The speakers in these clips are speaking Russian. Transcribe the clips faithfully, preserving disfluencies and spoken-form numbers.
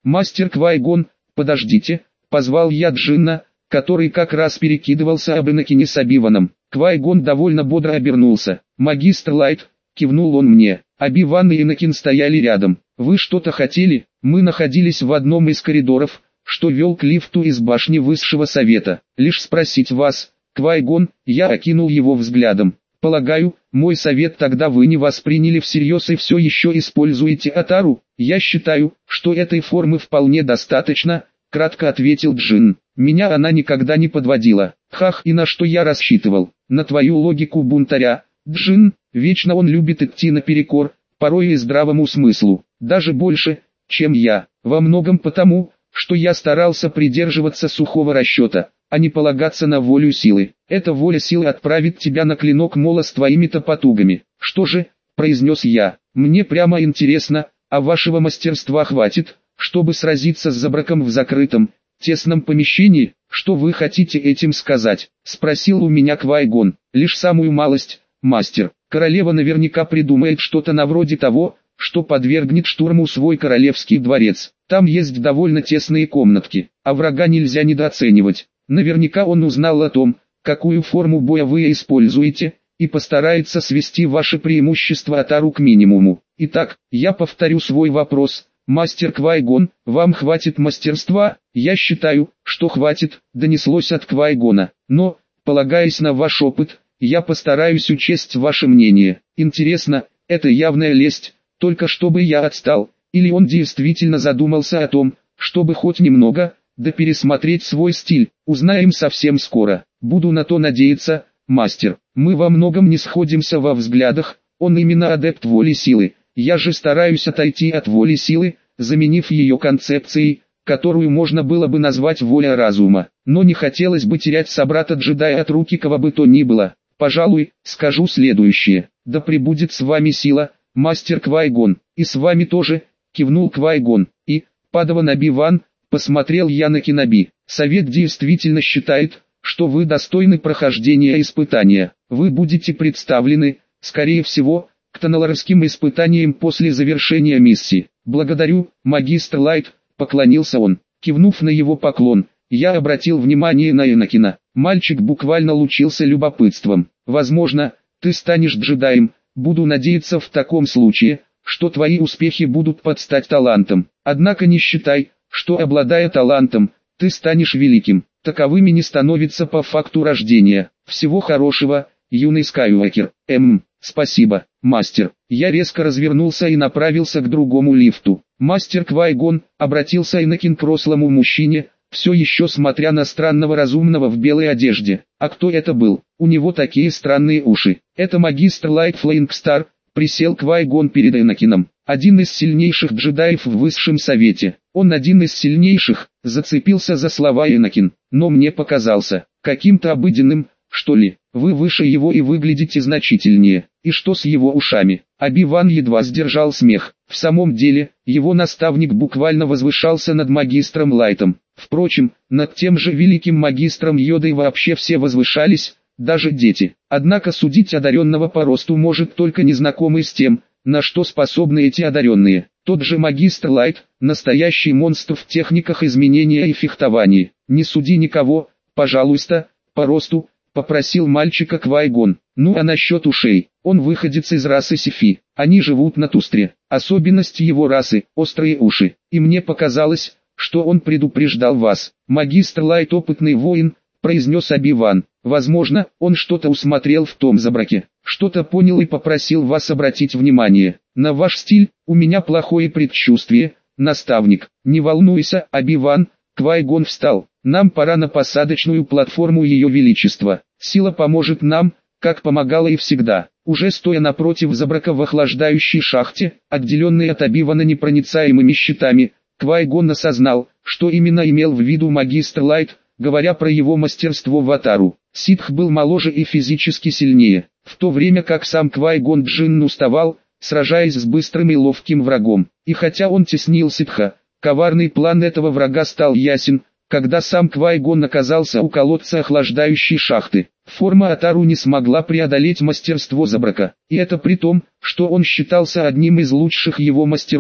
«Мастер Квай-Гон, подождите», — позвал я Джинна, который как раз перекидывался об Энакине с Оби-Ваном. Квай-Гон довольно бодро обернулся. «Магистр Лайт», — кивнул он мне. Оби-Ван и Энакин стояли рядом. «Вы что-то хотели?» Мы находились в одном из коридоров, что вел к лифту из башни Высшего Совета. «Лишь спросить вас, Квай-Гон», — я окинул его взглядом. «Полагаю, мой совет тогда вы не восприняли всерьез и все еще используете Атару?» «Я считаю, что этой формы вполне достаточно», — кратко ответил Джин. «Меня она никогда не подводила. Хах, и на что я рассчитывал? На твою логику бунтаря, Джин, вечно он любит идти наперекор, порой и здравому смыслу, даже больше, чем я, во многом потому, что я старался придерживаться сухого расчета, а не полагаться на волю силы. Эта воля силы отправит тебя на клинок мола с твоими-то потугами». «Что же», — произнес я, — «мне прямо интересно, а вашего мастерства хватит, чтобы сразиться с Забраком в закрытом, тесном помещении?» «Что вы хотите этим сказать?» — спросил у меня Квай-Гон. «Лишь самую малость, мастер. Королева наверняка придумает что-то на вроде того, что подвергнет штурму свой королевский дворец. Там есть довольно тесные комнатки, а врага нельзя недооценивать. Наверняка он узнал о том, какую форму боя вы используете, и постарается свести ваше преимущество Атару к минимуму. Итак, я повторю свой вопрос. Мастер Квай-Гон, вам хватит мастерства?» «Я считаю, что хватит», — донеслось от Квай-Гона. «Но, полагаясь на ваш опыт, я постараюсь учесть ваше мнение. Интересно, это явная лесть, только чтобы я отстал, или он действительно задумался о том, чтобы хоть немного, да пересмотреть свой стиль? Узнаем совсем скоро. Буду на то надеяться, мастер. Мы во многом не сходимся во взглядах, он именно адепт воли силы. Я же стараюсь отойти от воли силы, заменив ее концепцией, которую можно было бы назвать воля разума. Но не хотелось бы терять собрата-джедая от руки кого бы то ни было. Пожалуй, скажу следующее. Да пребудет с вами сила, мастер Квай-Гон, и с вами тоже, кивнул Квай-Гон. И, Падаван Оби-Ван, посмотрел я на Кеноби. Совет действительно считает, что вы достойны прохождения испытания. Вы будете представлены, скорее всего, к Таналарским испытаниям после завершения миссии. Благодарю, магистр Лайт, поклонился он. Кивнув на его поклон, я обратил внимание на Энакина. Мальчик буквально лучился любопытством. Возможно, ты станешь джедаем, буду надеяться в таком случае, что твои успехи будут под стать талантом. Однако не считай, что обладая талантом, ты станешь великим. Таковыми не становится по факту рождения. Всего хорошего, юный Скайуокер. Эм, спасибо, мастер. Я резко развернулся и направился к другому лифту. Мастер Квай-Гон, обратился Энакин к рослому мужчине, все еще смотря на странного разумного в белой одежде. А кто это был? У него такие странные уши. Это магистр Лайт Флейнгстар, присел Квай-Гон перед Энакином. Один из сильнейших джедаев в Высшем Совете. Он один из сильнейших, зацепился за слова Энакин. Но мне показался, каким-то обыденным, что ли. Вы выше его и выглядите значительнее. И что с его ушами? Оби-Ван едва сдержал смех. В самом деле, его наставник буквально возвышался над магистром Лайтом. Впрочем, над тем же великим магистром Йодой вообще все возвышались, даже дети. Однако судить одаренного по росту может только незнакомый с тем, на что способны эти одаренные. Тот же магистр Лайт, настоящий монстр в техниках изменения и фехтовании. Не суди никого, пожалуйста, по росту, попросил мальчика Квай-Гон. Ну а насчет ушей, он выходец из расы Сифи. Они живут на Тустре. Особенность его расы – острые уши. И мне показалось, что он предупреждал вас. Магистр Лайт опытный воин, произнес Оби-Ван. Возможно, он что-то усмотрел в том Забраке, что-то понял и попросил вас обратить внимание на ваш стиль. У меня плохое предчувствие, наставник. Не волнуйся, Оби-Ван. Квай-Гон встал. Нам пора на посадочную платформу Ее Величества. Сила поможет нам, как помогала и всегда. Уже стоя напротив Забрака в охлаждающей шахте, отделенной от Оби-Вана непроницаемыми щитами, Квай-Гон осознал, что именно имел в виду магистр Лайт, говоря про его мастерство в Атару. Ситх был моложе и физически сильнее, в то время как сам Квай-Гон Джинн уставал, сражаясь с быстрым и ловким врагом. И хотя он теснил Ситха, коварный план этого врага стал ясен, когда сам Квай-Гон оказался у колодца охлаждающей шахты. Форма Атару не смогла преодолеть мастерство Забрака, и это при том, что он считался одним из лучших его мастеров,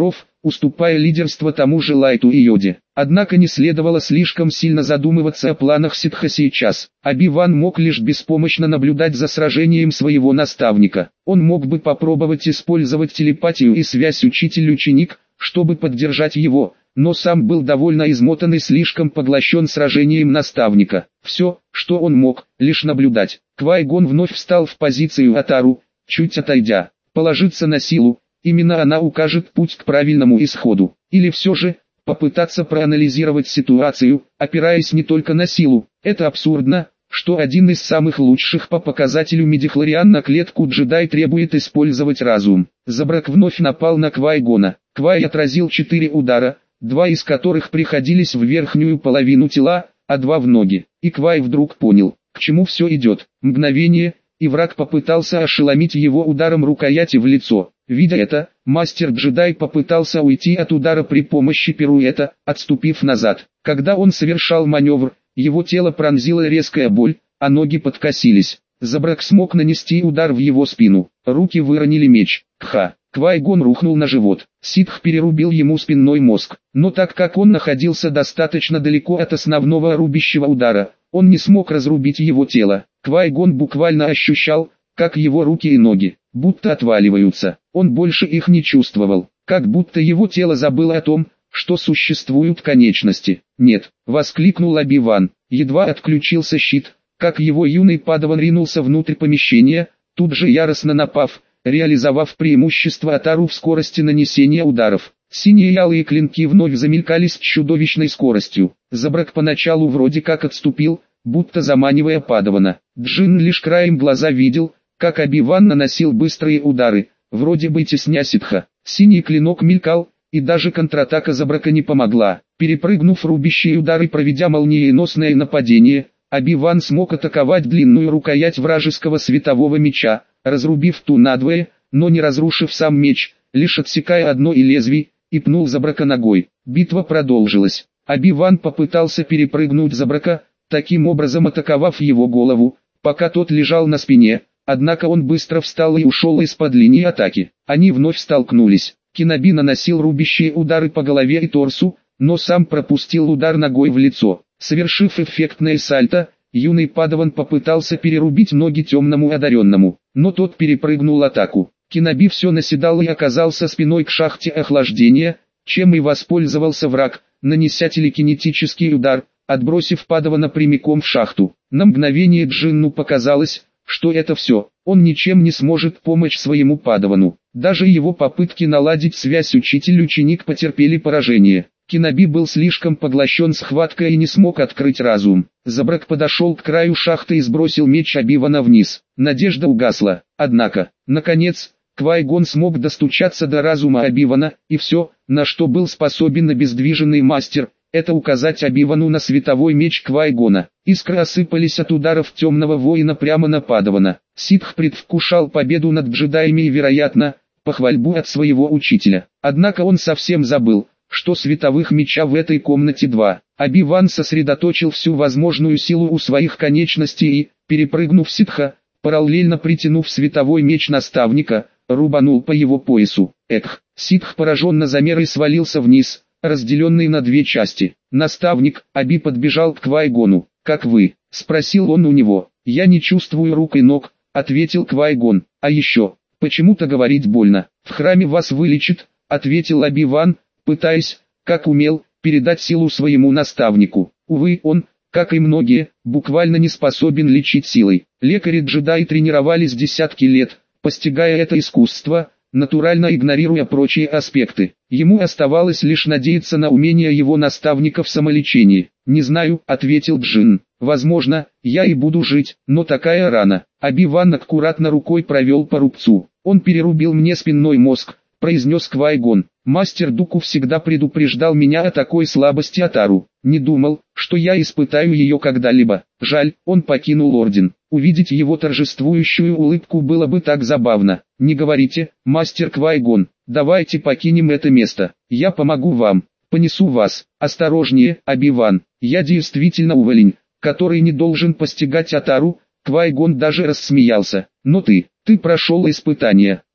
уступая лидерство тому же Лайту и Йоде. Однако не следовало слишком сильно задумываться о планах ситха сейчас. Оби-Ван мог лишь беспомощно наблюдать за сражением своего наставника. Он мог бы попробовать использовать телепатию и связь учитель-ученик, чтобы поддержать его, но сам был довольно измотан и слишком поглощен сражением наставника. Все, что он мог, лишь наблюдать. Квай-Гон вновь встал в позицию Атару, чуть отойдя. Положиться на силу, именно она укажет путь к правильному исходу. Или все же, попытаться проанализировать ситуацию, опираясь не только на силу. Это абсурдно, что один из самых лучших по показателю медихлориан на клетку джедай требует использовать разум. Забрак вновь напал на Квай-Гона. Квай отразил четыре удара, два из которых приходились в верхнюю половину тела, а два в ноги. И Квай вдруг понял, к чему все идет. Мгновение, и враг попытался ошеломить его ударом рукояти в лицо. Видя это, мастер-джедай попытался уйти от удара при помощи пируэта, отступив назад. Когда он совершал маневр, его тело пронзила резкая боль, а ноги подкосились. Забрак смог нанести удар в его спину. Руки выронили меч. Кха! Квай-Гон рухнул на живот. Ситх перерубил ему спинной мозг. Но так как он находился достаточно далеко от основного рубящего удара, он не смог разрубить его тело. Квай-Гон буквально ощущал, как его руки и ноги, будто отваливаются. Он больше их не чувствовал, как будто его тело забыло о том, что существуют конечности. «Нет!» — воскликнул Оби-Ван. Едва отключился щит, как его юный падаван ринулся внутрь помещения, тут же яростно напав, реализовав преимущество Атару в скорости нанесения ударов. Синие и алые клинки вновь замелькали с чудовищной скоростью. Забрак поначалу вроде как отступил, будто заманивая падавана. Джин лишь краем глаза видел, как Оби-Ван наносил быстрые удары, вроде бы тесня ситха. Синий клинок мелькал, и даже контратака Забрака не помогла. Перепрыгнув рубящие удары и проведя молниеносное нападение, Оби-Ван смог атаковать длинную рукоять вражеского светового меча, разрубив ту надвое, но не разрушив сам меч, лишь отсекая одно и лезвий, и пнул Забрака ногой. Битва продолжилась. Оби-Ван попытался перепрыгнуть Забрака, таким образом атаковав его голову, пока тот лежал на спине, однако он быстро встал и ушел из-под линии атаки. Они вновь столкнулись. Киноби наносил рубящие удары по голове и торсу, но сам пропустил удар ногой в лицо. Совершив эффектное сальто, юный падаван попытался перерубить ноги темному одаренному, но тот перепрыгнул атаку. Киноби все наседал и оказался спиной к шахте охлаждения, чем и воспользовался враг, нанеся телекинетический удар, отбросив падавана прямиком в шахту. На мгновение Джинну показалось, что это все, он ничем не сможет помочь своему падавану. Даже его попытки наладить связь учитель-ученик потерпели поражение. Киноби был слишком поглощен схваткой и не смог открыть разум. Забрак подошел к краю шахты и сбросил меч Оби-Вана вниз. Надежда угасла. Однако, наконец, Квай-Гон смог достучаться до разума Оби-Вана, и все, на что был способен обездвиженный мастер, это указать Оби-Вану на световой меч Квай-Гона. Искры осыпались от ударов темного воина прямо на падавана. Ситх предвкушал победу над джедаями и, вероятно, похвальбу от своего учителя. Однако он совсем забыл, что световых меча в этой комнате два. Оби-Ван сосредоточил всю возможную силу у своих конечностей и, перепрыгнув ситха, параллельно притянув световой меч наставника, рубанул по его поясу. Эх, ситх пораженно замер и свалился вниз, разделенный на две части. Наставник, Оби подбежал к Квай-Гону. «Как вы?» — спросил он у него. «Я не чувствую рук и ног», — ответил Квай-Гон. «А еще, почему-то говорить больно. В храме вас вылечит», — ответил Оби-Ван, пытаясь, как умел, передать силу своему наставнику. Увы, он, как и многие, буквально не способен лечить силой. Лекари-джедаи тренировались десятки лет, постигая это искусство, натурально игнорируя прочие аспекты. Ему оставалось лишь надеяться на умение его наставника в самолечении. «Не знаю», — ответил Джин. «Возможно, я и буду жить, но такая рана». Оби-Ван аккуратно рукой провел по рубцу. «Он перерубил мне спинной мозг», — произнес Квай-Гон. «Мастер Дуку всегда предупреждал меня о такой слабости Атару. Не думал, что я испытаю ее когда-либо. Жаль, он покинул Орден. Увидеть его торжествующую улыбку было бы так забавно. Не говорите, мастер Квай-Гон, давайте покинем это место. Я помогу вам, понесу вас. Осторожнее, Оби-Ван, я действительно уволень, который не должен постигать Атару». Квай-Гон даже рассмеялся. «Но ты, ты прошел испытание.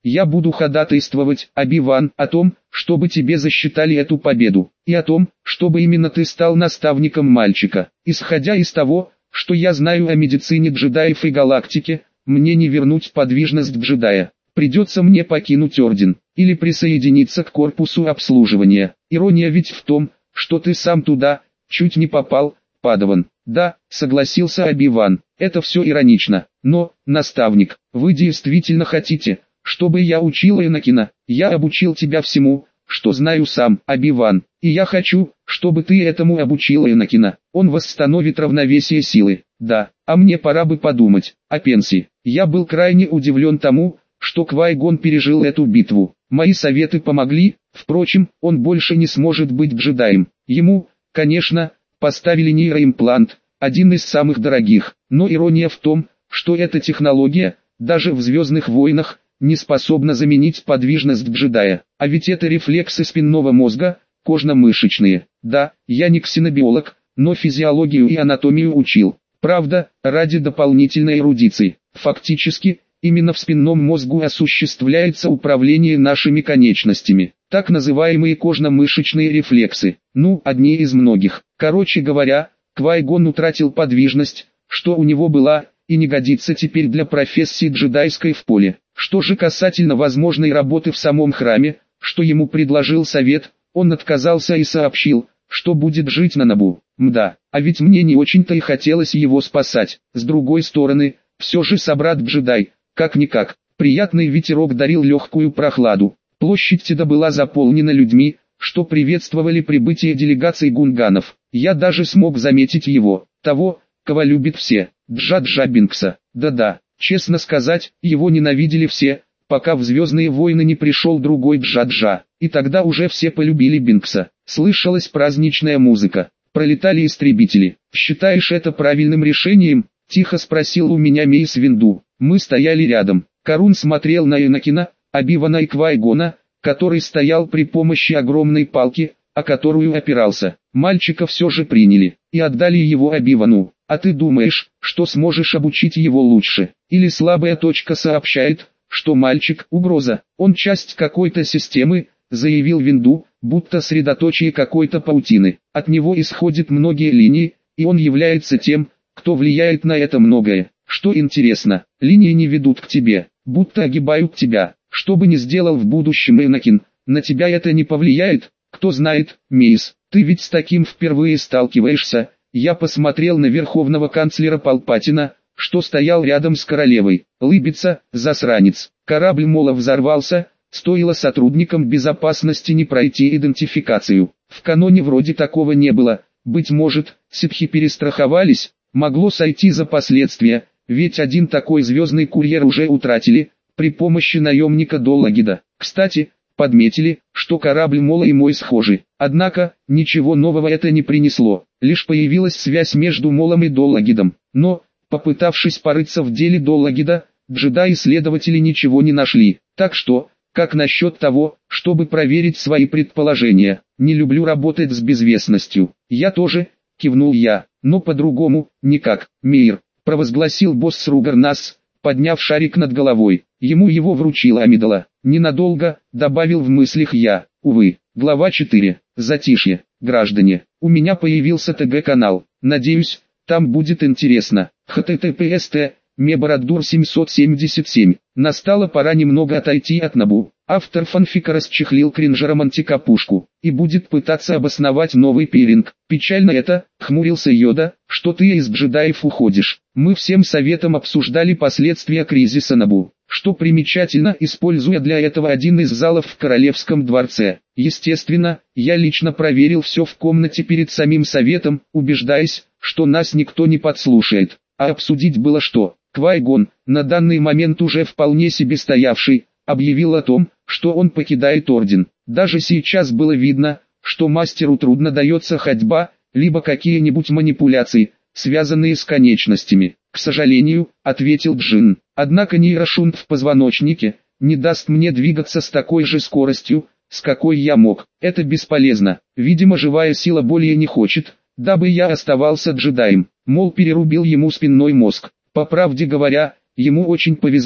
Я буду ходатайствовать, Оби-Ван, о том, чтобы тебе засчитали эту победу, и о том, чтобы именно ты стал наставником мальчика. Исходя из того, что я знаю о медицине джедаев и галактике, мне не вернуть подвижность джедая. Придется мне покинуть орден, или присоединиться к корпусу обслуживания. Ирония ведь в том, что ты сам туда чуть не попал, Падаван. Да, согласился Оби-Ван, это все иронично, но, наставник, вы действительно хотите, чтобы я учил Энакина? Я обучил тебя всему, что знаю сам, Оби-Ван, и я хочу, чтобы ты этому обучил Энакина. Он восстановит равновесие силы. Да, а мне пора бы подумать о пенсии. Я был крайне удивлен тому, что Квай-Гон пережил эту битву. Мои советы помогли, впрочем, он больше не сможет быть джедаем. Ему, конечно, поставили нейроимплант, один из самых дорогих, но ирония в том, что эта технология, даже в «Звездных войнах», не способна заменить подвижность джедая. А ведь это рефлексы спинного мозга, кожно-мышечные. Да, я не ксенобиолог, но физиологию и анатомию учил. Правда, ради дополнительной эрудиции. Фактически, именно в спинном мозгу осуществляется управление нашими конечностями. Так называемые кожно-мышечные рефлексы. Ну, одни из многих. Короче говоря, Квай-Гон утратил подвижность, что у него была, и не годится теперь для профессии джедайской в поле. Что же касательно возможной работы в самом храме, что ему предложил совет, он отказался и сообщил, что будет жить на Набу. Мда, а ведь мне не очень-то и хотелось его спасать. С другой стороны, все же собрат-джедай, как-никак, приятный ветерок дарил легкую прохладу. Площадь Теда была заполнена людьми, что приветствовали прибытие делегаций гунганов. Я даже смог заметить его, того, кого любят все, Джа-Джа Бинкса. Да-да, честно сказать, его ненавидели все, пока в «Звездные войны» не пришел другой Джа-Джа. И тогда уже все полюбили Бинкса. Слышалась праздничная музыка, пролетали истребители. «Считаешь это правильным решением?» – тихо спросил у меня Мейс Винду. Мы стояли рядом. Карун смотрел на Энакина, Оби-Вана и Квай-Гона, который стоял при помощи огромной палки, о которую опирался. Мальчика все же приняли, и отдали его Оби-Вану. А ты думаешь, что сможешь обучить его лучше? Или слабая точка сообщает, что мальчик – угроза, он часть какой-то системы, заявил Винду, будто средоточие какой-то паутины. От него исходят многие линии, и он является тем, кто влияет на это многое. Что интересно, линии не ведут к тебе, будто огибают тебя. Что бы ни сделал в будущем Энакин, на тебя это не повлияет. Кто знает, Мейс, ты ведь с таким впервые сталкиваешься. Я посмотрел на верховного канцлера Палпатина, что стоял рядом с королевой. Лыбится, засранец. Корабль Мола взорвался, стоило сотрудникам безопасности не пройти идентификацию. В каноне вроде такого не было. Быть может, ситхи перестраховались, могло сойти за последствия, ведь один такой звездный курьер уже утратили, при помощи наемника Долагида. Кстати, подметили, что корабль Мола и мой схожи. Однако, ничего нового это не принесло, лишь появилась связь между Молом и Долагидом. Но, попытавшись порыться в деле Долагида, джедаи-исследователи ничего не нашли. Так что, как насчет того, чтобы проверить свои предположения? Не люблю работать с безвестностью. Я тоже, кивнул я, но по-другому, никак. Мейр, провозгласил босс Ругарнас, подняв шарик над головой. Ему его вручила Амидала. Ненадолго, добавил в мыслях я. Увы. Глава четыре. Затишье. Граждане, у меня появился ТГ-канал. Надеюсь, там будет интересно. эйч ти ти пи эс тэ Мебарадур семьсот семьдесят семь. Настала пора немного отойти от Набу. Автор фанфика расчехлил кринжеромантика-пушку и будет пытаться обосновать новый пиринг. Печально это, хмурился Йода, что ты из джедаев уходишь. Мы всем советом обсуждали последствия кризиса Набу. Что примечательно, используя для этого один из залов в Королевском дворце. Естественно, я лично проверил все в комнате перед самим советом, убеждаясь, что нас никто не подслушает. А обсудить было что? Квай-Гон, на данный момент уже вполне себе стоявший, объявил о том, что он покидает орден. Даже сейчас было видно, что мастеру трудно дается ходьба, либо какие-нибудь манипуляции, связанные с конечностями. «К сожалению», — ответил Джин, — «однако нейрошунт в позвоночнике не даст мне двигаться с такой же скоростью, с какой я мог. Это бесполезно. Видимо, живая сила более не хочет, дабы я оставался джедаем». Мол перерубил ему спинной мозг. По правде говоря, ему очень повезло.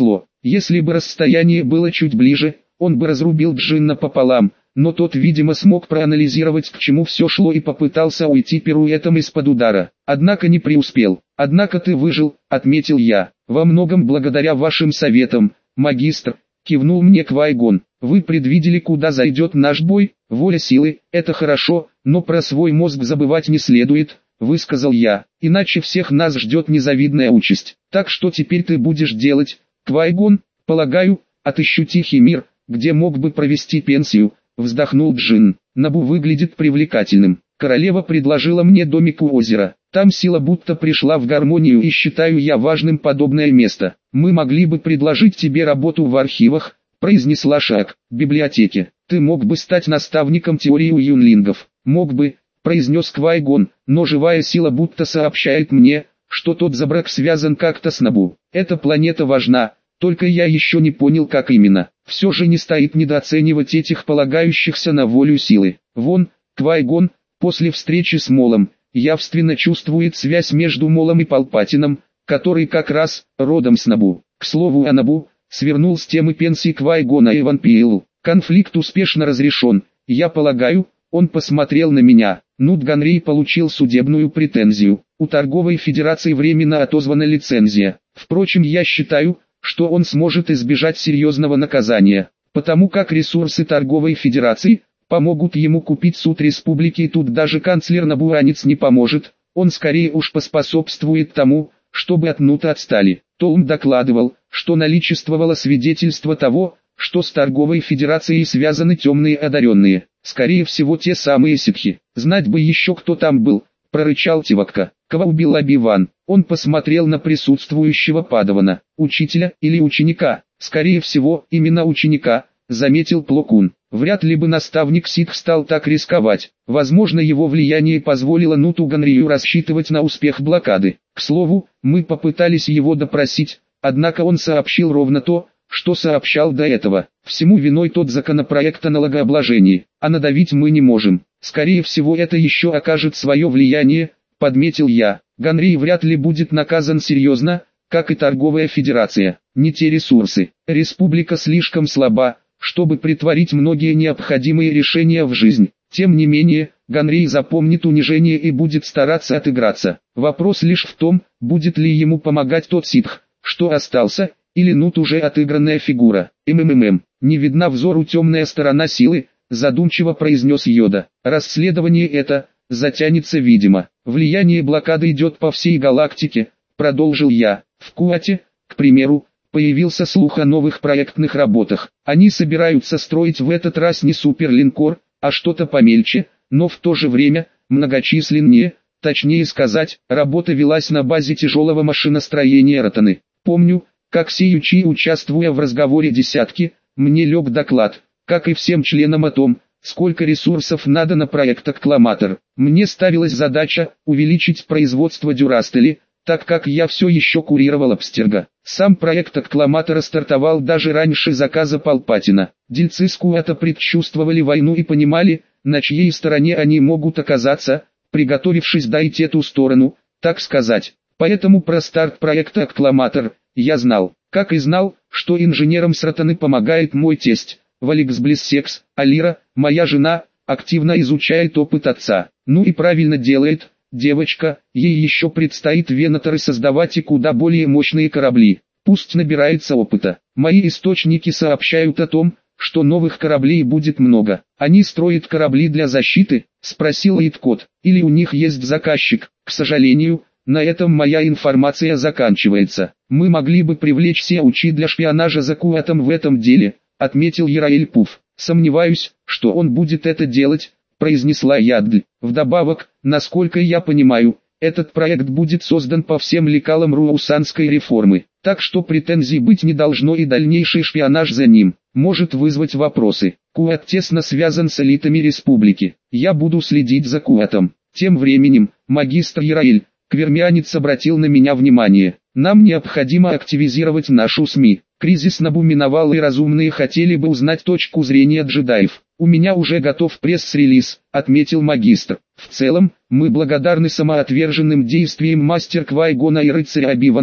Если бы расстояние было чуть ближе, он бы разрубил Джинна пополам, но тот, видимо, смог проанализировать, к чему все шло, и попытался уйти пируэтом из-под удара. Однако не преуспел. «Однако ты выжил», — отметил я. «Во многом благодаря вашим советам, магистр», — кивнул мне Квай-Гон. «Вы предвидели, куда зайдет наш бой? Воля силы — это хорошо, но про свой мозг забывать не следует», — высказал я. «Иначе всех нас ждет незавидная участь. Так что теперь ты будешь делать, Квай-Гон?» «Полагаю, отыщу тихий мир, где мог бы провести пенсию», — вздохнул Джин. «Набу выглядит привлекательным. Королева предложила мне домик у озера. Там сила будто пришла в гармонию, и считаю я важным подобное место. Мы могли бы предложить тебе работу в архивах», — произнесла Шак. «В библиотеке. Ты мог бы стать наставником теории у юнлингов». «Мог бы», — произнес Квай-Гон, «но живая сила будто сообщает мне, что тот забрак связан как-то с Набу. Эта планета важна, только я еще не понял, как именно. Все же не стоит недооценивать этих полагающихся на волю силы. Вон, Квай-Гон, после встречи с Молом, явственно чувствует связь между Молом и Палпатином, который как раз родом с Набу. К слову о Набу, свернул с темы пенсии Квай-Гона и Ван Пиэлу. Конфликт успешно разрешен, я полагаю». Он посмотрел на меня. Нут Ганрей получил судебную претензию. У торговой федерации временно отозвана лицензия. Впрочем, я считаю, что он сможет избежать серьезного наказания, потому как ресурсы торговой федерации помогут ему купить суд республики, и тут даже канцлер Набуранец не поможет, он скорее уж поспособствует тому, чтобы от Нута отстали. Толм докладывал, что наличествовало свидетельство того, что с торговой федерацией связаны темные одаренные, скорее всего те самые ситхи. «Знать бы еще, кто там был», — прорычал Тивакка. «Кого убил Оби-Ван?» Он посмотрел на присутствующего Падавана. «Учителя или ученика?» «Скорее всего, именно ученика», — заметил Пло Кун. «Вряд ли бы наставник ситх стал так рисковать. Возможно, его влияние позволило Нуту Ганрию рассчитывать на успех блокады. К слову, мы попытались его допросить, однако он сообщил ровно то, что сообщал до этого. Всему виной тот законопроект о налогообложении, а надавить мы не можем. Скорее всего, это еще окажет свое влияние», — подметил я. «Ганрий вряд ли будет наказан серьезно, как и торговая федерация. Не те ресурсы. Республика слишком слаба, чтобы притворить многие необходимые решения в жизнь. Тем не менее, Ганрий запомнит унижение и будет стараться отыграться. Вопрос лишь в том, будет ли ему помогать тот ситх, что остался, или Нут уже отыгранная фигура. «МММ, не видна взору темная сторона силы», — задумчиво произнес Йода. «Расследование это затянется, видимо. Влияние блокады идет по всей галактике», — продолжил я. «В Куате, к примеру, появился слух о новых проектных работах. Они собираются строить в этот раз не суперлинкор, а что-то помельче, но в то же время многочисленнее. Точнее сказать, работа велась на базе тяжелого машиностроения Ротаны. Помню, как сеючи, участвуя в разговоре десятки, мне лег доклад, как и всем членам, о том, сколько ресурсов надо на проект Аккламатор. Мне ставилась задача увеличить производство Дюрастели, так как я все еще курировал Абстерга. Сам проект Аккламатора стартовал даже раньше заказа Палпатина. Дельцы с Куата предчувствовали войну и понимали, на чьей стороне они могут оказаться, приготовившись дать эту сторону, так сказать. Поэтому про старт проекта Аккламатор я знал, как и знал, что инженерам с Ротаны помогает мой тесть, Валекс Блиссекс, а Лира, моя жена, активно изучает опыт отца. Ну и правильно делает, девочка, ей еще предстоит Венаторы создавать и куда более мощные корабли. Пусть набирается опыта. Мои источники сообщают о том, что новых кораблей будет много. Они строят корабли для защиты, спросил Эйткот, или у них есть заказчик. К сожалению, на этом моя информация заканчивается. Мы могли бы привлечь Сеучи для шпионажа за Куатом в этом деле, отметил Яраэль Пуф. Сомневаюсь, что он будет это делать, произнесла Яддль. Вдобавок, насколько я понимаю, этот проект будет создан по всем лекалам руаусанской реформы, так что претензий быть не должно, и дальнейший шпионаж за ним может вызвать вопросы. Куат тесно связан с элитами республики. Я буду следить за Куатом. Тем временем, магистр Яраэль, Квермианец, обратил на меня внимание. Нам необходимо активизировать нашу СМИ. Кризис Набу миновал, и разумные хотели бы узнать точку зрения джедаев. У меня уже готов пресс-релиз, отметил магистр. В целом, мы благодарны самоотверженным действиям мастер Квай-Гона и рыцаря Оби-Вана,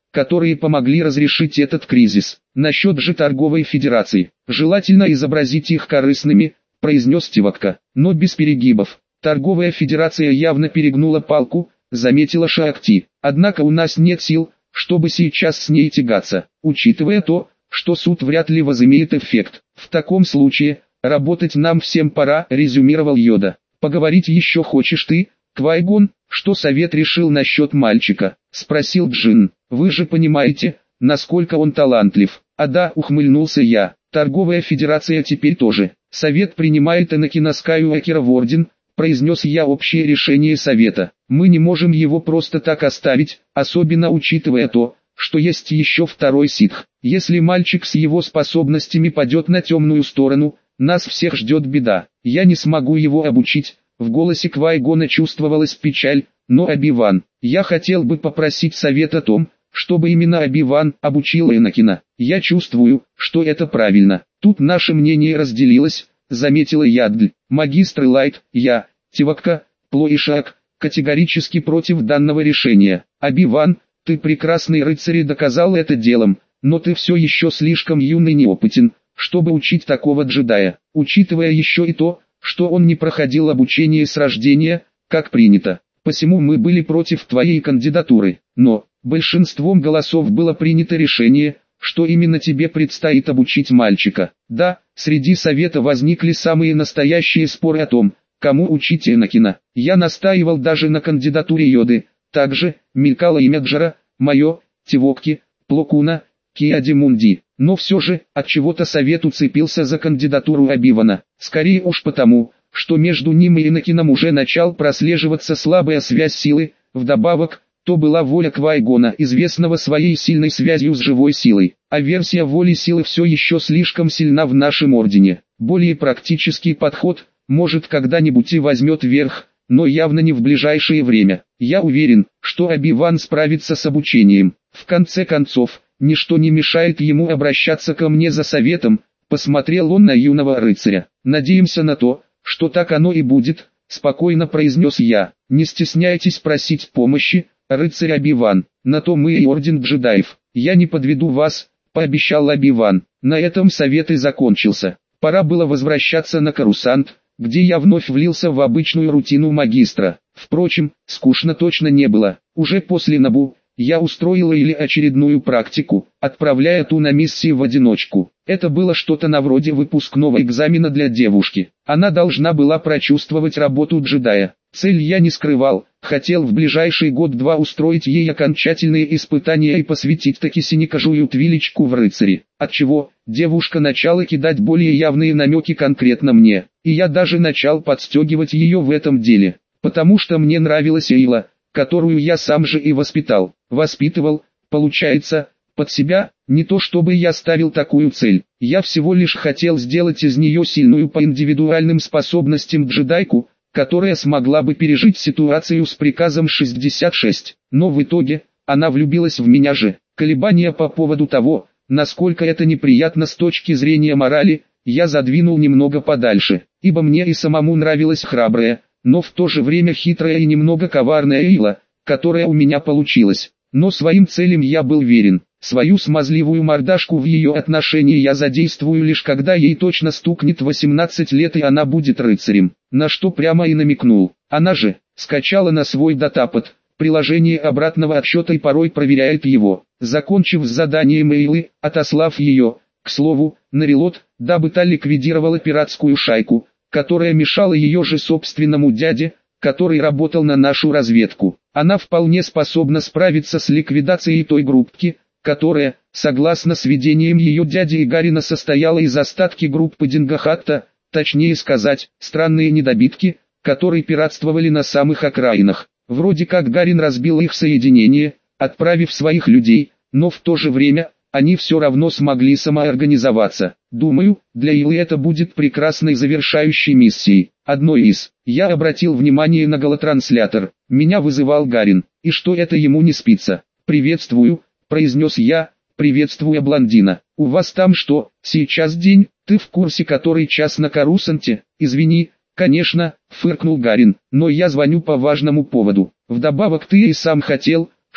которые помогли разрешить этот кризис. Насчет же торговой федерации, желательно изобразить их корыстными, произнес Тивакка, но без перегибов. Торговая федерация явно перегнула палку, заметила Шаакти. Однако у нас нет сил, чтобы сейчас с ней тягаться, учитывая то, что суд вряд ли возымеет эффект. В таком случае, работать нам всем пора, резюмировал Йода. Поговорить еще хочешь ты, Квай-Гон? Что совет решил насчет мальчика? Спросил Джин. Вы же понимаете, насколько он талантлив. А да, ухмыльнулся я. Торговая федерация теперь тоже. Совет принимает Энакина Скайуокера в орден, произнес я общее решение совета. Мы не можем его просто так оставить, особенно учитывая то, что есть еще второй ситх. Если мальчик с его способностями падет на темную сторону, нас всех ждет беда. Я не смогу его обучить. В голосе Квай-Гона чувствовалась печаль, но Оби-Ван, я хотел бы попросить совет о том, чтобы именно Оби-Ван обучил Энакина. Я чувствую, что это правильно. Тут наше мнение разделилось, заметила Яддль. Магистр Лайт, я, Тивакка, Пло и Шаак, категорически против данного решения. Оби-Ван, ты прекрасный рыцарь и доказал это делом, но ты все еще слишком юный и неопытен, чтобы учить такого джедая, учитывая еще и то, что он не проходил обучение с рождения, как принято. Посему мы были против твоей кандидатуры, но большинством голосов было принято решение, что именно тебе предстоит обучить мальчика. Да, среди совета возникли самые настоящие споры о том, кому учить Энакина. Я настаивал даже на кандидатуре Йоды. Также мелькало имя Джара, мое, Тивокки, Пло Куна, Киади-Мунди. Но все же, от чего-то совет уцепился за кандидатуру Оби-Вана. Скорее уж потому, что между ним и Энакином уже начал прослеживаться слабая связь силы. Вдобавок, то была воля Квай-Гона, известного своей сильной связью с живой силой. А версия воли силы все еще слишком сильна в нашем ордене. Более практический подход, может когда-нибудь и возьмет верх, но явно не в ближайшее время. Я уверен, что Оби-Ван справится с обучением. В конце концов, ничто не мешает ему обращаться ко мне за советом, посмотрел он на юного рыцаря. Надеемся на то, что так оно и будет, спокойно произнес я. Не стесняйтесь просить помощи, рыцарь Оби-Ван, на то мы и орден джедаев. Я не подведу вас, пообещал Оби-Ван. На этом совет и закончился. Пора было возвращаться на Корусант, где я вновь влился в обычную рутину магистра. Впрочем, скучно точно не было. Уже после Набу я устроила или очередную практику, отправляя ту на миссии в одиночку. Это было что-то на вроде выпускного экзамена для девушки. Она должна была прочувствовать работу джедая. Цель я не скрывал, хотел в ближайший год-два устроить ей окончательные испытания и посвятить таки синекожую твилечку в рыцари. Отчего, девушка начала кидать более явные намеки конкретно мне, и я даже начал подстегивать ее в этом деле, потому что мне нравилась Эйла, которую я сам же и воспитал. Воспитывал, получается, под себя, не то чтобы я ставил такую цель, я всего лишь хотел сделать из нее сильную по индивидуальным способностям джедайку, которая смогла бы пережить ситуацию с приказом шестьдесят шесть. Но в итоге, она влюбилась в меня же. Колебания по поводу того, насколько это неприятно с точки зрения морали, я задвинул немного подальше, ибо мне и самому нравилась храбрая, но в то же время хитрая и немного коварная Эйла, которая у меня получилась. Но своим целям я был верен. Свою смазливую мордашку в ее отношении я задействую лишь когда ей точно стукнет восемнадцать лет и она будет рыцарем, на что прямо и намекнул. Она же скачала на свой датапад приложение обратного отсчета и порой проверяет его. Закончив с заданием Эйлы, отослав ее, к слову, на релот, дабы та ликвидировала пиратскую шайку, которая мешала ее же собственному дяде, который работал на нашу разведку. Она вполне способна справиться с ликвидацией той группки, которая, согласно сведениям ее дяди и Гарина, состояла из остатки группы Дингахатта, точнее сказать, странные недобитки, которые пиратствовали на самых окраинах. Вроде как Гарин разбил их соединение, отправив своих людей, но в то же время, они все равно смогли самоорганизоваться. Думаю, для Илы это будет прекрасной завершающей миссией. Одной из. Я обратил внимание на голотранслятор. Меня вызывал Гарин, и что это ему не спится. «Приветствую», произнес я, приветствуя блондина. «У вас там что, сейчас день? Ты в курсе, который час на Корусанте?» «Извини, конечно», фыркнул Гарин, «но я звоню по важному поводу. Вдобавок ты и сам хотел,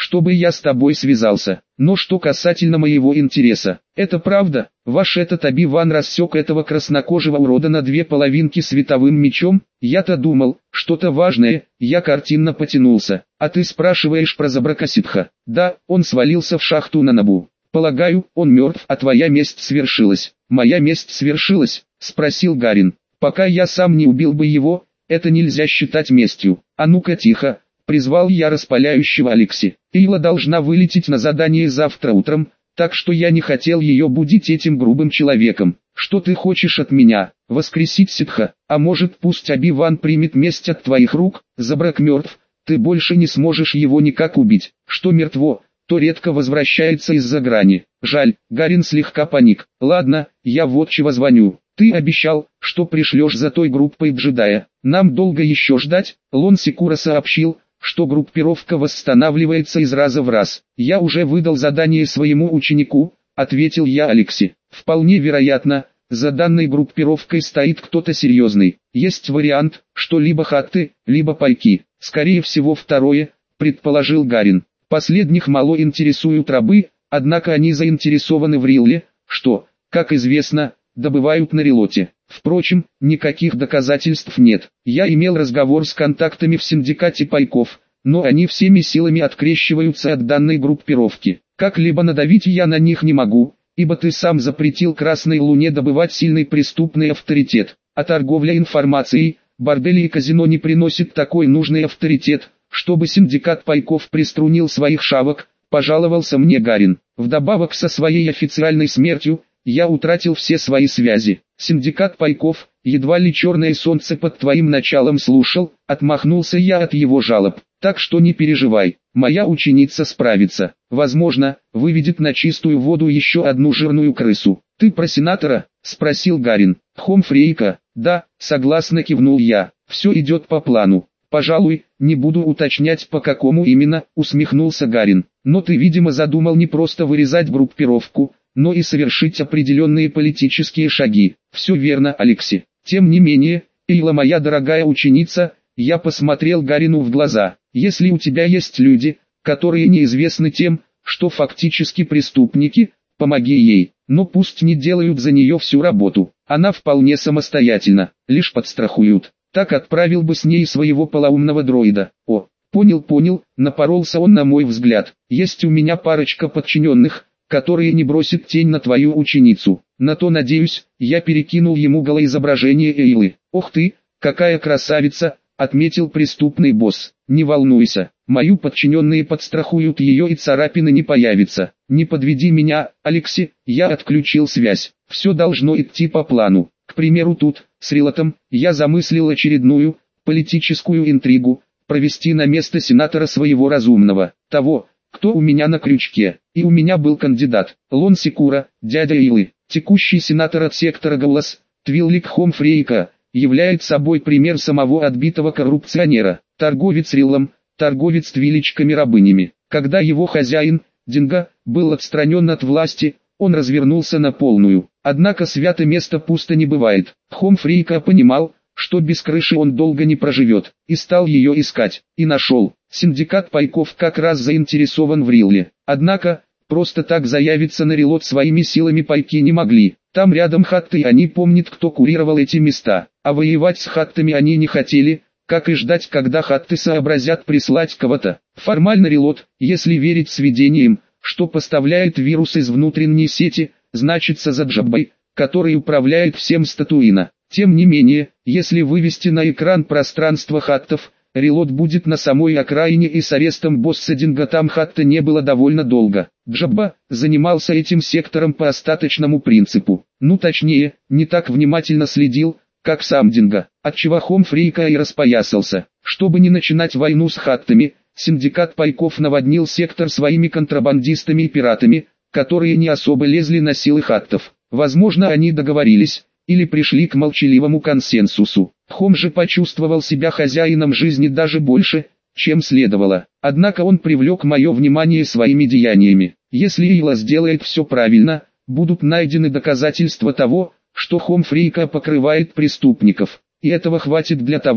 чтобы я с тобой связался. Но что касательно моего интереса, это правда, ваш этот Оби-Ван рассек этого краснокожего урода на две половинки световым мечом? Я-то думал, что-то важное, я картинно потянулся. А ты спрашиваешь про Забракаситха? Да, он свалился в шахту на Набу. Полагаю, он мертв, а твоя месть свершилась. Моя месть свершилась? Спросил Гарин. Пока я сам не убил бы его, это нельзя считать местью. А ну-ка тихо, призвал я распаляющего Алекси. Эйла должна вылететь на задание завтра утром, так что я не хотел ее будить этим грубым человеком. Что ты хочешь от меня? Воскресить ситха? А может, пусть Оби-Ван примет месть от твоих рук? Забрак мертв, ты больше не сможешь его никак убить. Что мертво, то редко возвращается из-за грани. Жаль, Гарин слегка паник. Ладно, я вот чего звоню. Ты обещал, что пришлешь за той группой джедая. Нам долго еще ждать? Лон Секура сообщил, что группировка восстанавливается из раза в раз. Я уже выдал задание своему ученику, ответил я Алекси. Вполне вероятно, за данной группировкой стоит кто-то серьезный. Есть вариант, что либо хатты, либо пайки. Скорее всего второе, предположил Гарин. Последних мало интересуют рабы, однако они заинтересованы в Рилле, что, как известно, добывают на Релоте. Впрочем, никаких доказательств нет. Я имел разговор с контактами в синдикате пайков, но они всеми силами открещиваются от данной группировки. Как-либо надавить я на них не могу, ибо ты сам запретил Красной Луне добывать сильный преступный авторитет. А торговля информацией, бордели и казино не приносит такой нужный авторитет, чтобы синдикат пайков приструнил своих шавок, пожаловался мне Гарин. Вдобавок со своей официальной смертью, я утратил все свои связи. Синдикат пайков, едва ли черное солнце под твоим началом слушал, отмахнулся я от его жалоб. Так что не переживай, моя ученица справится. Возможно, выведет на чистую воду еще одну жирную крысу. Ты про сенатора? Спросил Гарин. Хомфрейка, да, согласно кивнул я. Все идет по плану. Пожалуй, не буду уточнять по какому именно, усмехнулся Гарин. Но ты видимо задумал не просто вырезать группировку, но и совершить определенные политические шаги. Все верно, Алекси. Тем не менее, Эйла моя дорогая ученица, я посмотрел Гарину в глаза. Если у тебя есть люди, которые неизвестны тем, что фактически преступники, помоги ей. Но пусть не делают за нее всю работу. Она вполне самостоятельна, лишь подстрахуют. Так отправил бы с ней своего полоумного дроида. О, понял, понял, напоролся он на мой взгляд. Есть у меня парочка подчиненных, которые не бросят тень на твою ученицу. На то надеюсь, я перекинул ему голоизображение Эйлы. Ох ты, какая красавица, отметил преступный босс. Не волнуйся, мою подчиненные подстрахуют ее и царапины не появится. Не подведи меня, Алекси, я отключил связь. Все должно идти по плану. К примеру тут, с Рилотом, я замыслил очередную, политическую интригу, провести на место сенатора своего разумного, того, кто у меня на крючке. И у меня был кандидат, Лон Секура, дядя Эйлы, текущий сенатор от сектора Галлас, Твиллик Хомфрейка, является собой пример самого отбитого коррупционера, торговец Риллом, торговец твиличками-рабынями. Когда его хозяин, Динго, был отстранен от власти, он развернулся на полную. Однако свято место пусто не бывает. Хомфрейка понимал, что без крыши он долго не проживет, и стал ее искать, и нашел. Синдикат пайков как раз заинтересован в Рилле. Однако, просто так заявиться на Релот своими силами пайки не могли. Там рядом хатты, и они помнят, кто курировал эти места. А воевать с хаттами они не хотели, как и ждать, когда хатты сообразят прислать кого-то. Формально Релот, если верить сведениям, что поставляет вирус из внутренней сети, значится за Джаббой, который управляет всем Статуина. Тем не менее, если вывести на экран пространство хаттов, Релот будет на самой окраине, и с арестом босса Динго там хатта не было довольно долго. Джабба занимался этим сектором по остаточному принципу. Ну точнее, не так внимательно следил, как сам Динго, отчего Хомфрейка и распоясался. Чтобы не начинать войну с хаттами, синдикат пайков наводнил сектор своими контрабандистами и пиратами, которые не особо лезли на силы хаттов. Возможно, они договорились, или пришли к молчаливому консенсусу. Хом же почувствовал себя хозяином жизни даже больше, чем следовало. Однако он привлек мое внимание своими деяниями. Если Эйла сделает все правильно, будут найдены доказательства того, что Хомфрейка покрывает преступников. И этого хватит для того,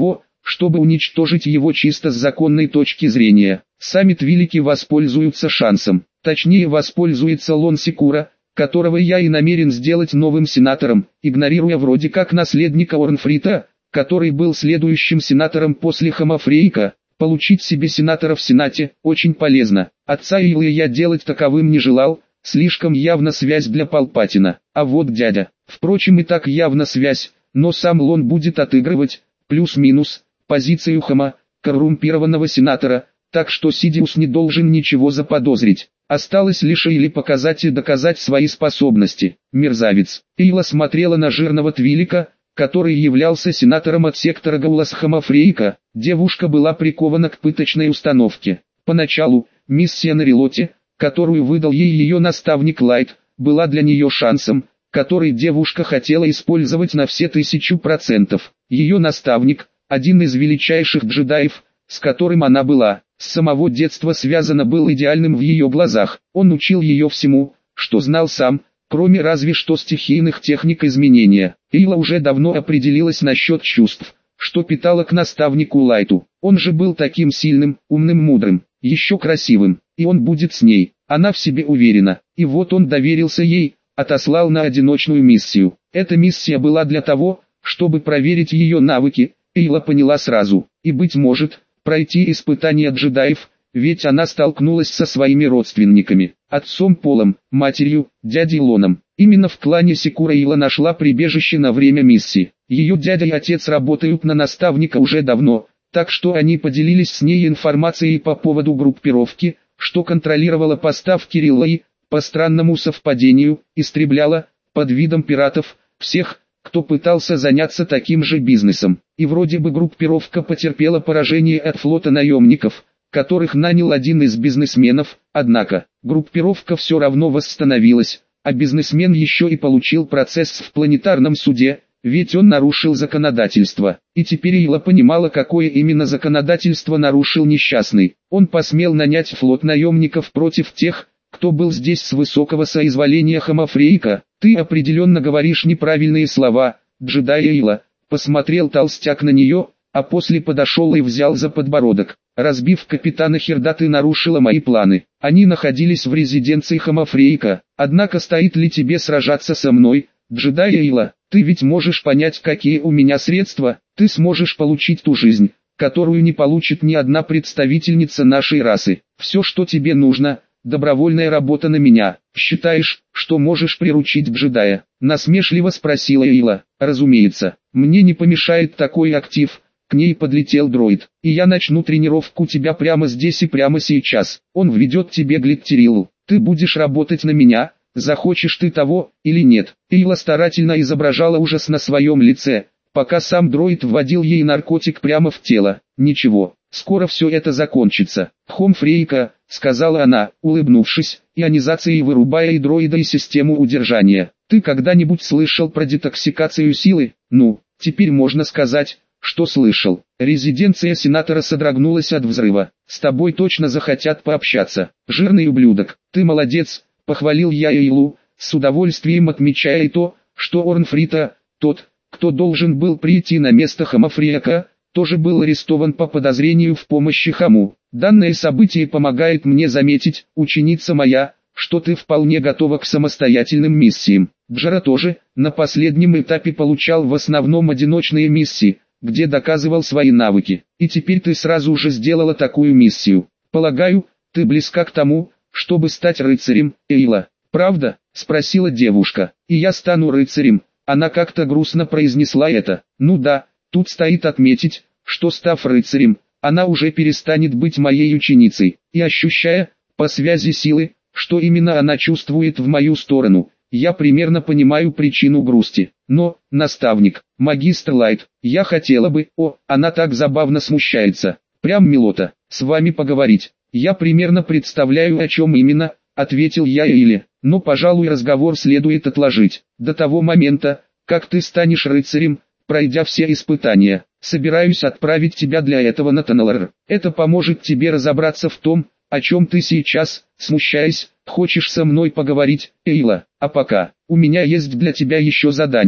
чтобы уничтожить его чисто с законной точки зрения. Сами твилики воспользуются шансом, точнее воспользуется Лон Секура, которого я и намерен сделать новым сенатором, игнорируя вроде как наследника Орнфрита, который был следующим сенатором после Хамафрейка. Получить себе сенатора в Сенате очень полезно. Отца Илы я делать таковым не желал, слишком явна связь для Палпатина. А вот дядя, впрочем и так явна связь, но сам Лон будет отыгрывать, плюс-минус, позицию Хама, коррумпированного сенатора, так что Сидиус не должен ничего заподозрить. Осталось лишь или показать и доказать свои способности. Мерзавец. Ила смотрела на жирного твилика, который являлся сенатором от сектора Гаулас Хамафрейка. Девушка была прикована к пыточной установке. Поначалу, миссия на Релоте, которую выдал ей ее наставник Лайт, была для нее шансом, который девушка хотела использовать на все тысячу процентов. Ее наставник, один из величайших джедаев, с которым она была, с самого детства связано, был идеальным в ее глазах. Он учил ее всему, что знал сам, кроме разве что стихийных техник изменения. Ила уже давно определилась насчет чувств, что питала к наставнику Лайту. Он же был таким сильным, умным, мудрым, еще красивым, и он будет с ней. Она в себе уверена, и вот он доверился ей, отослал на одиночную миссию. Эта миссия была для того, чтобы проверить ее навыки, Ила поняла сразу, и быть может, пройти испытания джедаев, ведь она столкнулась со своими родственниками, отцом Полом, матерью, дядей Лоном. Именно в клане Секура Ила нашла прибежище на время миссии. Ее дядя и отец работают на наставника уже давно, так что они поделились с ней информацией по поводу группировки, что контролировала поставки Рилла и, по странному совпадению, истребляла, под видом пиратов, всех, кто пытался заняться таким же бизнесом. И вроде бы группировка потерпела поражение от флота наемников, которых нанял один из бизнесменов, однако, группировка все равно восстановилась, а бизнесмен еще и получил процесс в планетарном суде, ведь он нарушил законодательство. И теперь Ила понимала, какое именно законодательство нарушил несчастный. Он посмел нанять флот наемников против тех, кто был здесь с высокого соизволения Хамафрейка. «Ты определенно говоришь неправильные слова, джедая Ила», — посмотрел толстяк на нее, а после подошел и взял за подбородок. «Разбив капитана Херда, ты нарушила мои планы. Они находились в резиденции Хамафрейка. Однако стоит ли тебе сражаться со мной, джедая Ила? Ты ведь можешь понять, какие у меня средства. Ты сможешь получить ту жизнь, которую не получит ни одна представительница нашей расы. Все, что тебе нужно, добровольная работа на меня. Считаешь, что можешь приручить джедая?» Насмешливо спросила Ила. «Разумеется, мне не помешает такой актив». К ней подлетел дроид, и я начну тренировку тебя прямо здесь и прямо сейчас. Он введет тебе глиттерилу. Ты будешь работать на меня, захочешь ты того или нет. Ила старательно изображала ужас на своем лице, пока сам дроид вводил ей наркотик прямо в тело. «Ничего, скоро все это закончится. Хомфрейка», — сказала она, улыбнувшись, ионизацией вырубая и дроида, и систему удержания. «Ты когда-нибудь слышал про детоксикацию силы? Ну, теперь можно сказать, что слышал». Резиденция сенатора содрогнулась от взрыва. «С тобой точно захотят пообщаться. Жирный ублюдок, ты молодец», — похвалил я Илу, с удовольствием отмечая и то, что Орнфрита, тот, кто должен был прийти на место Хамафрейка, тоже был арестован по подозрению в помощи Хаму. Данное событие помогает мне заметить, ученица моя, что ты вполне готова к самостоятельным миссиям. Джара тоже, на последнем этапе получал в основном одиночные миссии, где доказывал свои навыки. И теперь ты сразу же сделала такую миссию. Полагаю, ты близка к тому, чтобы стать рыцарем, Эйла. «Правда?» — спросила девушка. «И я стану рыцарем». Она как-то грустно произнесла это. «Ну да, тут стоит отметить, что став рыцарем, она уже перестанет быть моей ученицей». И ощущая, по связи силы, что именно она чувствует в мою сторону, я примерно понимаю причину грусти. Но, наставник, магистр Лайт, я хотела бы... О, она так забавно смущается. Прям милота, с вами поговорить. Я примерно представляю, о чем именно, ответил я Иле. Но, пожалуй, разговор следует отложить. До того момента, как ты станешь рыцарем, пройдя все испытания. Собираюсь отправить тебя для этого на Танелор. Это поможет тебе разобраться в том, о чем ты сейчас, смущаясь, хочешь со мной поговорить, Эйла. А пока, у меня есть для тебя еще задание.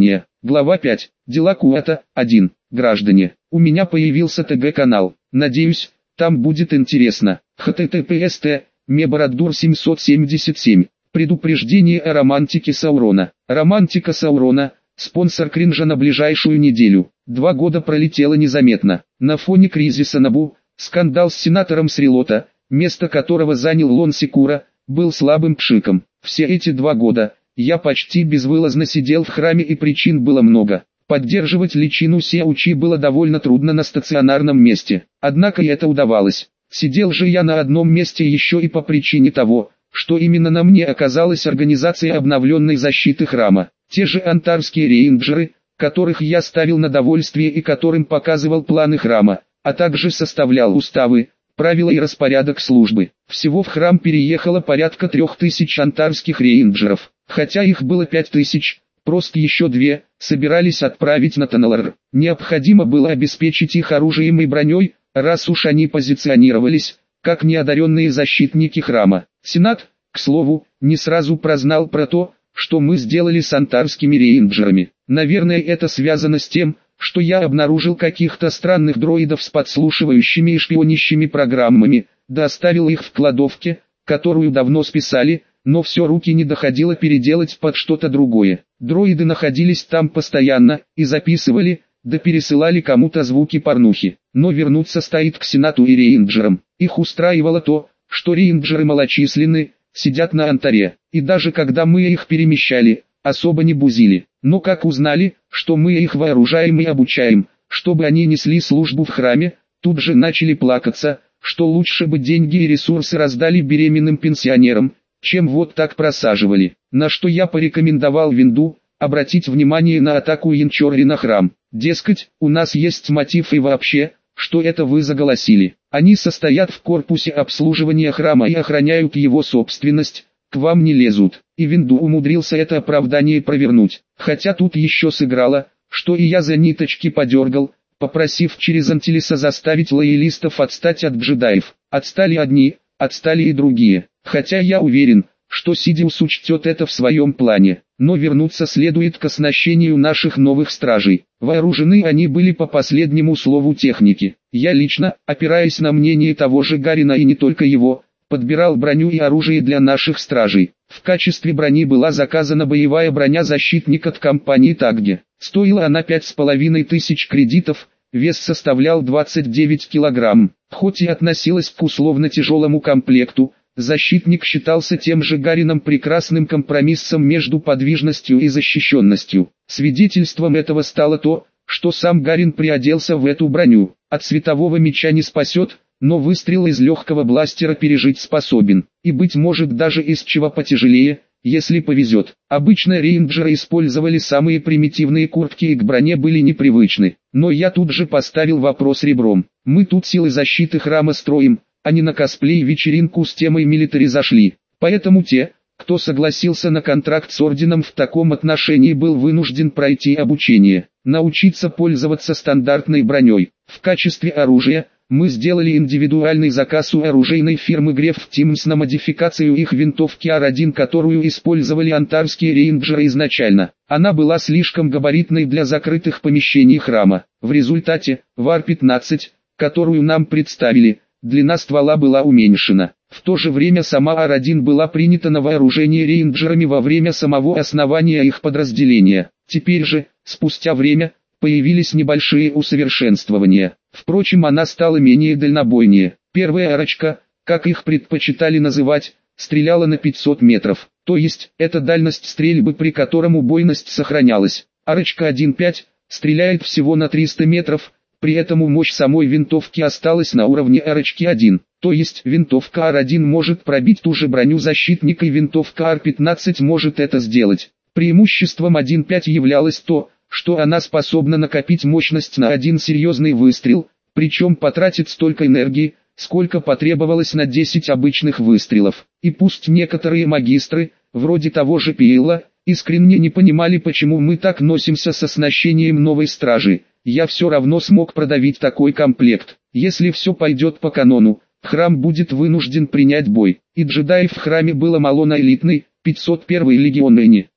Глава пять. Дела Куата. один. Граждане, у меня появился ТГ-канал. Надеюсь, там будет интересно. https Мебороддур семьсот семьдесят семь. Предупреждение о романтике Саурона. Романтика Саурона – спонсор кринжа на ближайшую неделю. Два года пролетело незаметно. На фоне кризиса Набу, скандал с сенатором Срилота, место которого занял Лон Секура, был слабым пшиком. Все эти два года я почти безвылазно сидел в храме, и причин было много. Поддерживать личину Сеучи было довольно трудно на стационарном месте, однако и это удавалось. Сидел же я на одном месте еще и по причине того, что именно на мне оказалась организация обновленной защиты храма. Те же антарские рейнджеры, которых я ставил на довольствие и которым показывал планы храма, а также составлял уставы, правила и распорядок службы. Всего в храм переехало порядка трех тысяч антарских рейнджеров, хотя их было пять тысяч, просто еще две собирались отправить на Танелар. Необходимо было обеспечить их оружием и броней, раз уж они позиционировались как неодаренные защитники храма. Сенат, к слову, не сразу прознал про то, что мы сделали с антарскими рейнджерами. Наверное, это связано с тем, что я обнаружил каких-то странных дроидов с подслушивающими и шпионящими программами, да оставил их в кладовке, которую давно списали, но все руки не доходило переделать под что-то другое. Дроиды находились там постоянно, и записывали, да пересылали кому-то звуки порнухи. Но вернуться стоит к Сенату и рейнджерам. Их устраивало то, что рейнджеры малочисленны, сидят на антаре, и даже когда мы их перемещали, особо не бузили. Но как узнали, что мы их вооружаем и обучаем, чтобы они несли службу в храме, тут же начали плакаться, что лучше бы деньги и ресурсы раздали беременным пенсионерам, чем вот так просаживали. На что я порекомендовал Винду обратить внимание на атаку Янчорри на храм. Дескать, у нас есть мотив, и вообще, что это вы заголосили. Они состоят в корпусе обслуживания храма и охраняют его собственность, к вам не лезут. И Винду умудрился это оправдание провернуть. Хотя тут еще сыграло, что и я за ниточки подергал, попросив через Антилиса заставить лоялистов отстать от джедаев. Отстали одни, отстали и другие. Хотя я уверен, что Сидиус учтет это в своем плане. Но вернуться следует к оснащению наших новых стражей. Вооружены они были по последнему слову техники. Я лично, опираясь на мнение того же Гарина и не только его, подбирал броню и оружие для наших стражей. В качестве брони была заказана боевая броня «Защитник» от компании Тагге. Стоила она пять с половиной тысяч кредитов, вес составлял двадцать девять килограмм. Хоть и относилась к условно тяжелому комплекту, «Защитник» считался тем же Гарином прекрасным компромиссом между подвижностью и защищенностью. Свидетельством этого стало то, что сам Гарин приоделся в эту броню. От светового меча не спасет, но выстрел из легкого бластера пережить способен. И быть может даже из чего потяжелее, если повезет. Обычно рейнджеры использовали самые примитивные куртки и к броне были непривычны. Но я тут же поставил вопрос ребром. Мы тут силы защиты храма строим, а не на косплей-вечеринку с темой милитари зашли. Поэтому те, кто согласился на контракт с орденом в таком отношении, был вынужден пройти обучение, научиться пользоваться стандартной броней. В качестве оружия мы сделали индивидуальный заказ у оружейной фирмы Греф Тимс на модификацию их винтовки ар один, которую использовали антарские рейнджеры изначально. Она была слишком габаритной для закрытых помещений храма. В результате, в ар пятнадцать, которую нам представили, длина ствола была уменьшена. В то же время сама ар один была принята на вооружение рейнджерами во время самого основания их подразделения. Теперь же, спустя время, появились небольшие усовершенствования. Впрочем, она стала менее дальнобойнее. Первая арочка, как их предпочитали называть, стреляла на пятьсот метров. То есть, это дальность стрельбы, при котором убойность сохранялась. Арочка один пять стреляет всего на триста метров, при этом мощь самой винтовки осталась на уровне арочки один. То есть, винтовка ар один может пробить ту же броню защитника, и винтовка ар пятнадцать может это сделать. Преимуществом один пять являлось то, что она способна накопить мощность на один серьезный выстрел, причем потратит столько энергии, сколько потребовалось на десять обычных выстрелов. И пусть некоторые магистры, вроде того же Пиэлла, искренне не понимали, почему мы так носимся с оснащением новой стражи, я все равно смог продавить такой комплект. Если все пойдет по канону, храм будет вынужден принять бой. И джедаев в храме было мало на элитной, пятьсот первой легионной.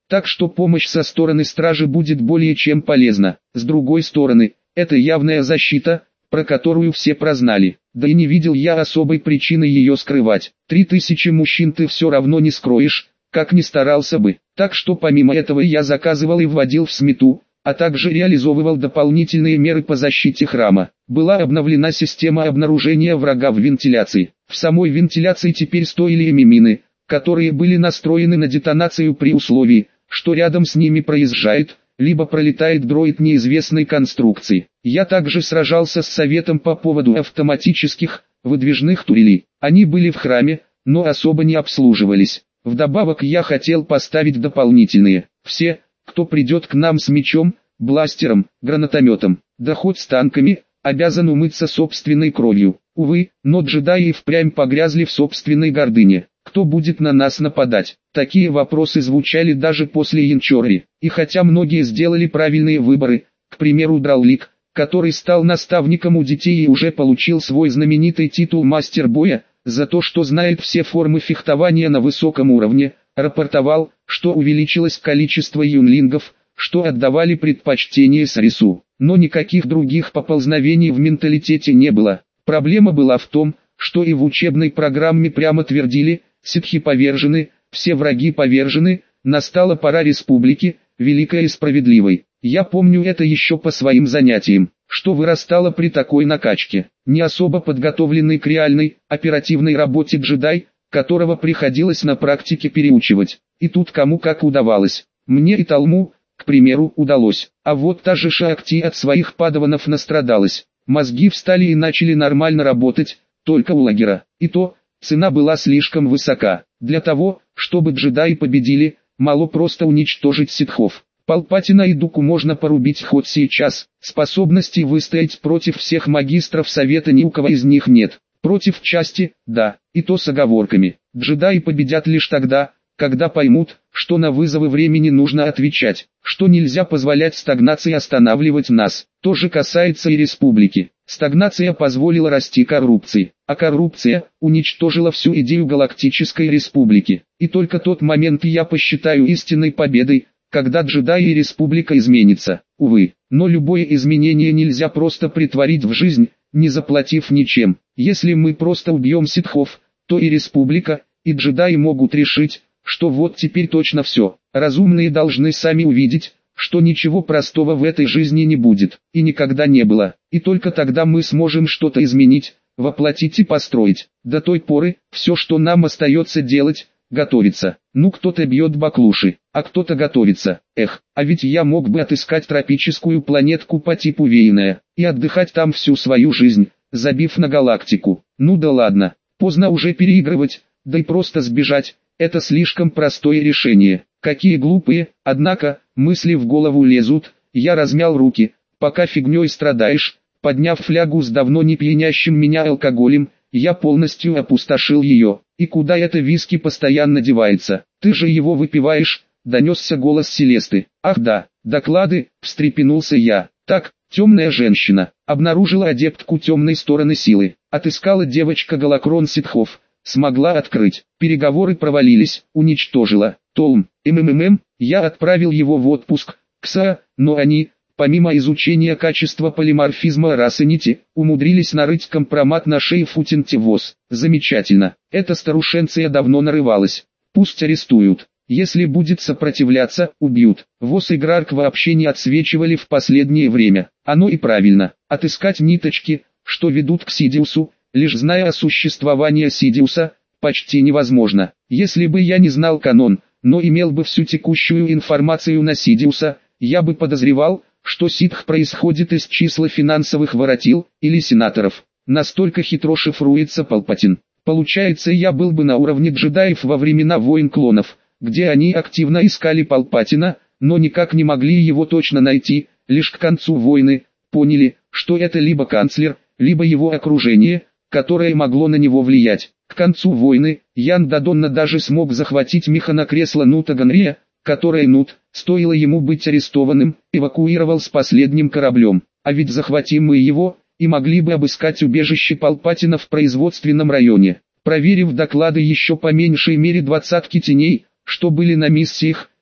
Так что помощь со стороны стражи будет более чем полезна. С другой стороны, это явная защита, про которую все прознали. Да и не видел я особой причины ее скрывать. Три тысячи мужчин ты все равно не скроешь, как ни старался бы. Так что помимо этого я заказывал и вводил в смету, а также реализовывал дополнительные меры по защите храма. Была обновлена система обнаружения врага в вентиляции. В самой вентиляции теперь стояли мины, которые были настроены на детонацию при условии, что рядом с ними проезжает, либо пролетает дроид неизвестной конструкции. Я также сражался с советом по поводу автоматических, выдвижных турелей. Они были в храме, но особо не обслуживались. Вдобавок я хотел поставить дополнительные. Все, кто придет к нам с мечом, бластером, гранатометом, да хоть с танками, обязан умыться собственной кровью. Увы, но джедаи и впрямь погрязли в собственной гордыне. Кто будет на нас нападать? Такие вопросы звучали даже после Янчори. И хотя многие сделали правильные выборы, к примеру Драулик, который стал наставником у детей и уже получил свой знаменитый титул мастер боя, за то, что знает все формы фехтования на высоком уровне, рапортовал, что увеличилось количество юнлингов, что отдавали предпочтение Сарису. Но никаких других поползновений в менталитете не было. Проблема была в том, что и в учебной программе прямо твердили: ситхи повержены, все враги повержены, настала пора республики, великой и справедливой. Я помню это еще по своим занятиям, что вырастало при такой накачке. Не особо подготовленный к реальной, оперативной работе джедай, которого приходилось на практике переучивать. И тут кому как удавалось. Мне и Талму, к примеру, удалось. А вот та же Шаакти от своих падаванов настрадалась. Мозги встали и начали нормально работать, только у лагера. И то, цена была слишком высока. Для того, чтобы джедаи победили, мало просто уничтожить ситхов. Палпатина и Дуку можно порубить хоть сейчас. Способностей выстоять против всех магистров совета ни у кого из них нет. Против части, да, и то с оговорками. Джедаи победят лишь тогда, когда поймут, что на вызовы времени нужно отвечать, что нельзя позволять стагнации останавливать нас. То же касается и республики. Стагнация позволила расти коррупции, а коррупция уничтожила всю идею галактической республики. И только тот момент я посчитаю истинной победой, когда джедаи и республика изменится. Увы, но любое изменение нельзя просто притворить в жизнь, не заплатив ничем. Если мы просто убьем ситхов, то и республика, и джедаи могут решить, что вот теперь точно все. Разумные должны сами увидеть, что ничего простого в этой жизни не будет, и никогда не было. И только тогда мы сможем что-то изменить, воплотить и построить. До той поры, все, что нам остается делать, готовиться. Ну, кто-то бьет баклуши, а кто-то готовится. Эх, а ведь я мог бы отыскать тропическую планетку по типу Вейная, и отдыхать там всю свою жизнь, забив на галактику. Ну да ладно, поздно уже переигрывать, да и просто сбежать, это слишком простое решение. Какие глупые, однако, мысли в голову лезут. Я размял руки. Пока фигней страдаешь, подняв флягу с давно не пьянящим меня алкоголем, я полностью опустошил ее. И куда это виски постоянно девается? Ты же его выпиваешь, донесся голос Селесты. Ах да, доклады, встрепенулся я. Так, темная женщина, обнаружила адептку темной стороны силы, отыскала девочка голокрон ситхов, смогла открыть, переговоры провалились, уничтожила. Толм, МММ, я отправил его в отпуск, кса, но они, помимо изучения качества полиморфизма расы нити, умудрились нарыть компромат на шее Футинтивоз. Замечательно, эта старушенция давно нарывалась, пусть арестуют. Если будет сопротивляться, убьют. ВОЗ и Грарк вообще не отсвечивали в последнее время. Оно и правильно. Отыскать ниточки, что ведут к Сидиусу, лишь зная о существовании Сидиуса, почти невозможно. Если бы я не знал канон, но имел бы всю текущую информацию на Сидиуса, я бы подозревал, что ситх происходит из числа финансовых воротил, или сенаторов. Настолько хитро шифруется Палпатин. Получается, я был бы на уровне джедаев во времена войн клонов, где они активно искали Палпатина, но никак не могли его точно найти, лишь к концу войны, поняли, что это либо канцлер, либо его окружение, которое могло на него влиять. К концу войны, Ян Дадонна даже смог захватить механокресло Нута Ганрия, которое Нут, стоило ему быть арестованным, эвакуировал с последним кораблем. А ведь захватим мы его, и могли бы обыскать убежище Палпатина в производственном районе. Проверив доклады еще по меньшей мере двадцатки теней, что были на миссиях,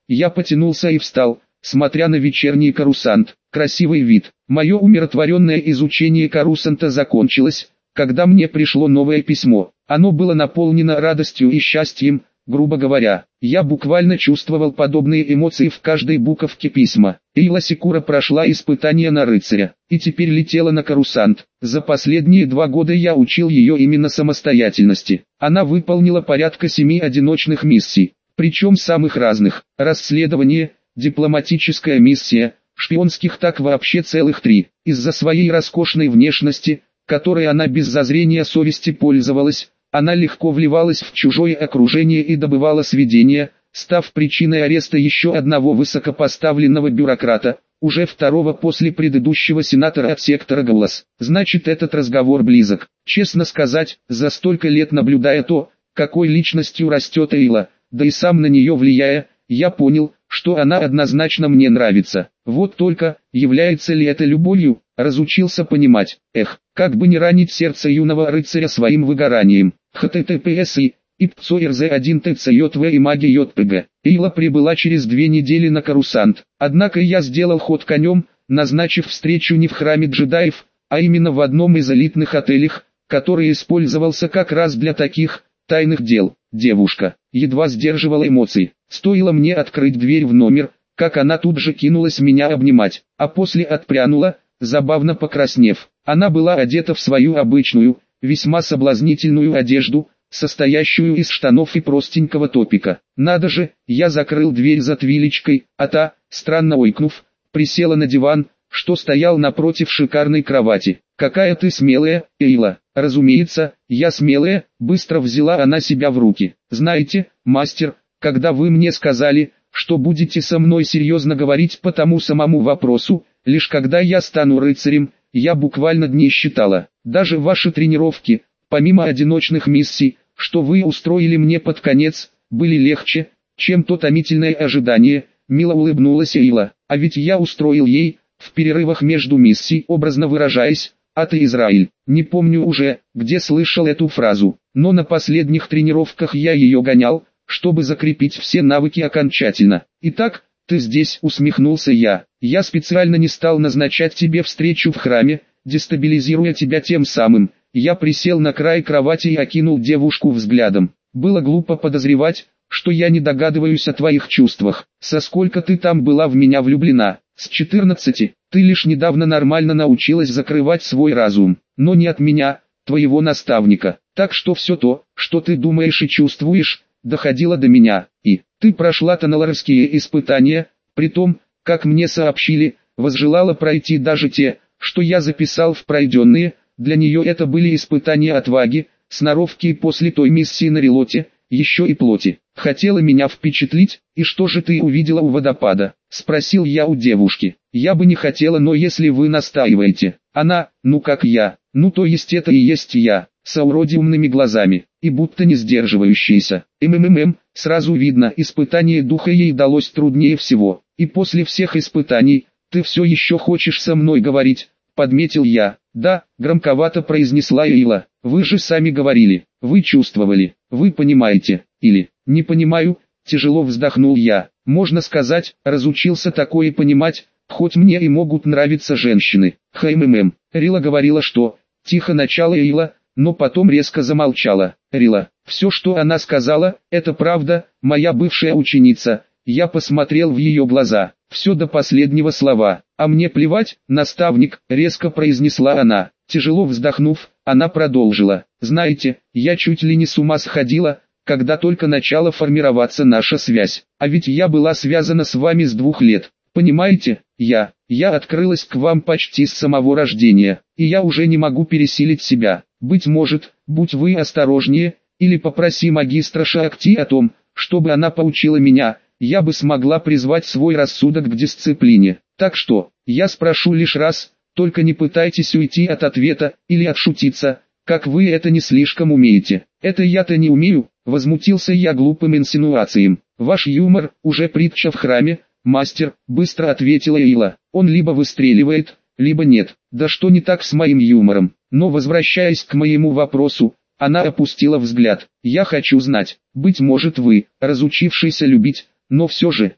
Я потянулся и встал, смотря на вечерний корусант. Красивый вид. Мое умиротворенное изучение корусанта закончилось, когда мне пришло новое письмо. Оно было наполнено радостью и счастьем, грубо говоря. Я буквально чувствовал подобные эмоции в каждой буковке письма. Эйла Секура прошла испытание на рыцаря, и теперь летела на корусант. За последние два года я учил ее именно самостоятельности. Она выполнила порядка семи одиночных миссий, причем самых разных. Расследование, дипломатическая миссия, шпионских так вообще целых три. Из-за своей роскошной внешности, которой она без зазрения совести пользовалась, она легко вливалась в чужое окружение и добывала сведения, став причиной ареста еще одного высокопоставленного бюрократа, уже второго после предыдущего сенатора от сектора Галлас. Значит, этот разговор близок. Честно сказать, за столько лет наблюдая то, какой личностью растет Эйла, да и сам на нее влияя, я понял, что она однозначно мне нравится. Вот только, является ли это любовью, разучился понимать. Эх, как бы не ранить сердце юного рыцаря своим выгоранием. https и ипцоэрз один тцйв и маги йпг. Эйла прибыла через две недели на корусант. Однако я сделал ход конем, назначив встречу не в храме джедаев, а именно в одном из элитных отелях, который использовался как раз для таких тайных дел. Девушка едва сдерживала эмоции. Стоило мне открыть дверь в номер, как она тут же кинулась меня обнимать, а после отпрянула, забавно покраснев. Она была одета в свою обычную, весьма соблазнительную одежду, состоящую из штанов и простенького топика. Надо же, я закрыл дверь за Твилечкой, а та, странно ойкнув, присела на диван, что стоял напротив шикарной кровати. «Какая ты смелая, Эйла!» «Разумеется, я смелая», быстро взяла она себя в руки. «Знаете, мастер, когда вы мне сказали, что будете со мной серьезно говорить по тому самому вопросу, лишь когда я стану рыцарем, я буквально дни считала. Даже ваши тренировки, помимо одиночных миссий, что вы устроили мне под конец, были легче, чем то томительное ожидание», мило улыбнулась Эйла. «А ведь я устроил ей, в перерывах между миссий, образно выражаясь, а ты Израиль». Не помню уже, где слышал эту фразу, но на последних тренировках я ее гонял, чтобы закрепить все навыки окончательно. «Итак, ты здесь», усмехнулся я. «Я специально не стал назначать тебе встречу в храме, дестабилизируя тебя тем самым». Я присел на край кровати и окинул девушку взглядом. «Было глупо подозревать, что я не догадываюсь о твоих чувствах. Со сколько ты там была в меня влюблена?» «С четырнадцати. Ты лишь недавно нормально научилась закрывать свой разум, но не от меня, твоего наставника. Так что все то, что ты думаешь и чувствуешь, доходило до меня. И ты прошла тоннелорские испытания, при том, как мне сообщили, возжелала пройти даже те, что я записал в пройденные. Для нее это были испытания отваги, сноровки и после той миссии на Релоте, еще и плоти. Хотела меня впечатлить, и что же ты увидела у водопада?» Спросил я у девушки. «Я бы не хотела, но если вы настаиваете». Она, ну как я, ну то есть это и есть я, с ауродиумными глазами, и будто не сдерживающаяся. МММ, сразу видно, испытание духа ей далось труднее всего. «И после всех испытаний, ты все еще хочешь со мной говорить?» Подметил я. «Да», громковато произнесла Эйла. «Вы же сами говорили, вы чувствовали, вы понимаете, или, не понимаю», тяжело вздохнул я. «Можно сказать, разучился такое понимать, хоть мне и могут нравиться женщины». «Хмм, Рила говорила, что...» Тихо начала Эйла, но потом резко замолчала. «Рила, все, что она сказала, это правда, моя бывшая ученица». Я посмотрел в ее глаза. «Все до последнего слова». «А мне плевать, наставник», резко произнесла она. Тяжело вздохнув, она продолжила. «Знаете, я чуть ли не с ума сходила, когда только начала формироваться наша связь. А ведь я была связана с вами с двух лет. Понимаете, я, я открылась к вам почти с самого рождения, и я уже не могу пересилить себя. Быть может, будь вы осторожнее, или попроси магистра Шаакти о том, чтобы она поучила меня, я бы смогла призвать свой рассудок к дисциплине. Так что, я спрошу лишь раз, только не пытайтесь уйти от ответа, или отшутиться, как вы это не слишком умеете». «Это я-то не умею», возмутился я глупым инсинуациям. «Ваш юмор, уже притча в храме, мастер», быстро ответила Эйла. «Он либо выстреливает, либо нет». «Да что не так с моим юмором?» Но возвращаясь к моему вопросу, она опустила взгляд. «Я хочу знать, быть может вы, разучившийся любить, но все же,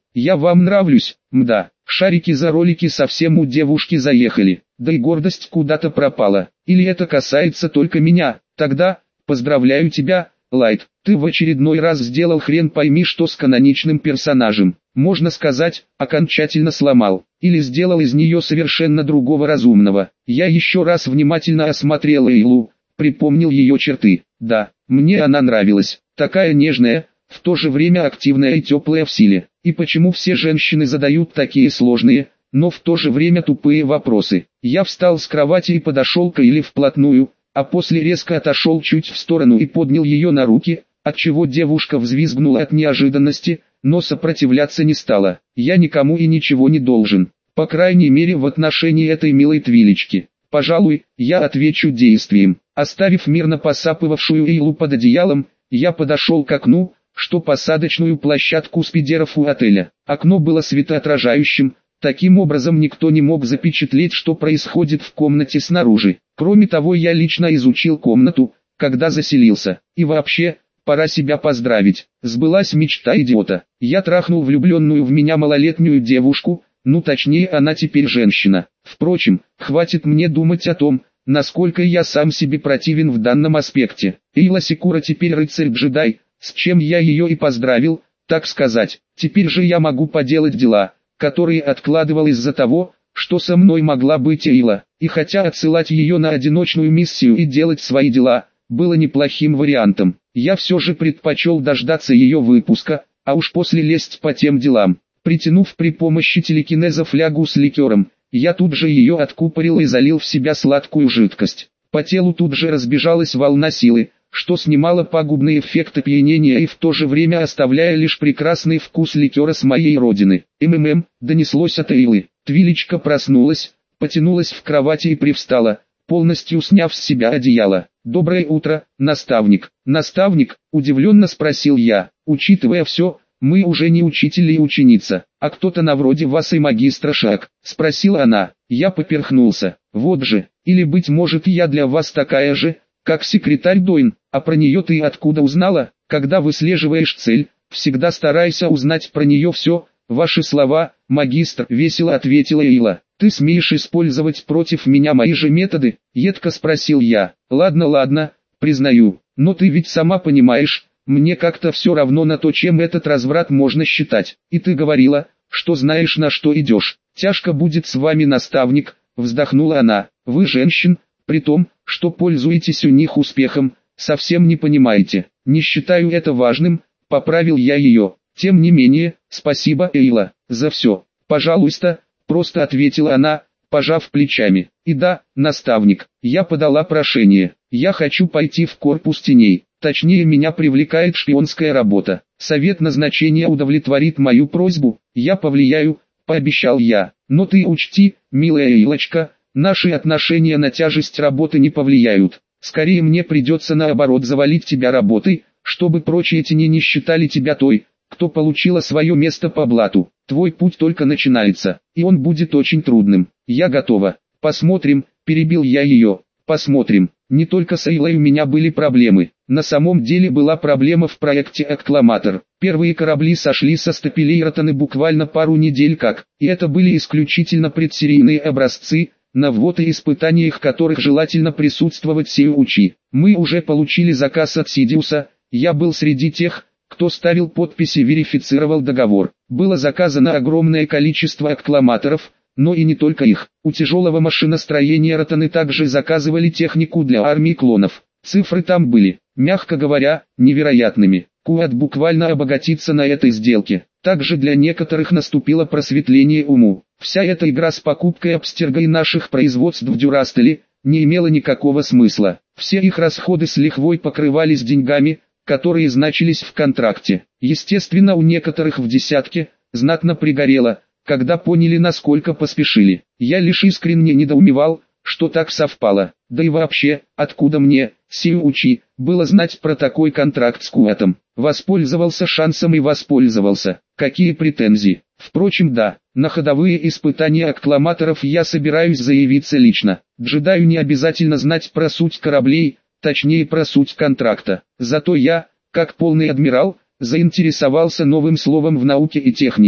Я вам нравлюсь, мда. Шарики за ролики совсем у девушки заехали, да и гордость куда-то пропала. Или это касается только меня? Тогда, поздравляю тебя, Лайт, ты в очередной раз сделал хрен пойми что с каноничным персонажем. Можно сказать, окончательно сломал, или сделал из нее совершенно другого разумного. Я еще раз внимательно осмотрел Эйлу, припомнил ее черты. Да, мне она нравилась, такая нежная, в то же время активная и теплая в силе. И почему все женщины задают такие сложные, но в то же время тупые вопросы? Я встал с кровати и подошел к Эйле вплотную, а после резко отошел чуть в сторону и поднял ее на руки, отчего девушка взвизгнула от неожиданности, но сопротивляться не стала. Я никому и ничего не должен, по крайней мере в отношении этой милой твилечки. Пожалуй, я отвечу действием. Оставив мирно посапывавшую Эйлу под одеялом, я подошел к окну, что посадочную площадку спидеров у отеля. Окно было светоотражающим, таким образом никто не мог запечатлеть, что происходит в комнате снаружи. Кроме того, я лично изучил комнату, когда заселился. И вообще, пора себя поздравить. Сбылась мечта идиота. Я трахнул влюбленную в меня малолетнюю девушку, ну точнее она теперь женщина. Впрочем, хватит мне думать о том, насколько я сам себе противен в данном аспекте. Эйла Секура теперь рыцарь-джедай, с чем я ее и поздравил, так сказать. Теперь же я могу поделать дела, которые откладывал из-за того, что со мной могла быть Эйла. И хотя отсылать ее на одиночную миссию и делать свои дела, было неплохим вариантом, я все же предпочел дождаться ее выпуска, а уж после лезть по тем делам. Притянув при помощи телекинеза флягу с ликером, я тут же ее откупорил и залил в себя сладкую жидкость. По телу тут же разбежалась волна силы, что снимало пагубный эффект опьянения и в то же время оставляя лишь прекрасный вкус ликера с моей родины. МММ, донеслось от Эйлы. Твилечка проснулась, потянулась в кровати и привстала, полностью сняв с себя одеяло. «Доброе утро, наставник». «Наставник?» – удивленно спросил я. «Учитывая все, мы уже не учитель и ученица, а кто-то на вроде вас и магистра Шаг», – спросила она. Я поперхнулся. «Вот же, или быть может я для вас такая же, как секретарь Дойн, а про нее ты откуда узнала? Когда выслеживаешь цель, всегда старайся узнать про нее все». «Ваши слова, магистр», — весело ответила Эйла. «Ты смеешь использовать против меня мои же методы?» — едко спросил я. «Ладно, ладно, признаю, но ты ведь сама понимаешь, мне как-то все равно на то, чем этот разврат можно считать. И ты говорила, что знаешь, на что идешь. Тяжко будет с вами, наставник», — вздохнула она. «Вы женщин, при том, что пользуетесь у них успехом, совсем не понимаете. Не считаю это важным», — поправил я ее. «Тем не менее, спасибо, Эйла, за все. Пожалуйста», — просто ответила она, пожав плечами. «И да, наставник, я подала прошение. Я хочу пойти в корпус теней. Точнее, меня привлекает шпионская работа. Совет назначения удовлетворит мою просьбу, я повлияю», — пообещал я. «Но ты учти, милая Эйлочка, наши отношения на тяжесть работы не повлияют. Скорее мне придется наоборот завалить тебя работой, чтобы прочие тени не считали тебя той, кто получила свое место по блату. Твой путь только начинается, и он будет очень трудным. Я готова. Посмотрим», — перебил я ее. «Посмотрим. Не только с Эйлой у меня были проблемы. На самом деле была проблема в проекте «Аккламатор». Первые корабли сошли со стапелей Ротаны буквально пару недель как, и это были исключительно предсерийные образцы, на ввод и испытаниях которых желательно присутствовать Сеучи. Мы уже получили заказ от Сидиуса, я был среди тех, кто ставил подписи и верифицировал договор. Было заказано огромное количество аккламаторов, но и не только их. У тяжелого машиностроения Ротаны также заказывали технику для армии клонов. Цифры там были, мягко говоря, невероятными. Куат буквально обогатится на этой сделке. Также для некоторых наступило просветление уму. Вся эта игра с покупкой Абстерга и наших производств в Дюрастеле не имела никакого смысла. Все их расходы с лихвой покрывались деньгами, которые значились в контракте. Естественно, у некоторых в десятке знатно пригорело, когда поняли, насколько поспешили. Я лишь искренне недоумевал, что так совпало. Да и вообще, откуда мне, Сеучи, было знать про такой контракт с Куатом? Воспользовался шансом и воспользовался. Какие претензии? Впрочем, да, на ходовые испытания аккламаторов я собираюсь заявиться лично. Джедаю не обязательно знать про суть кораблей, точнее про суть контракта. Зато я, как полный адмирал, заинтересовался новым словом в науке и технике.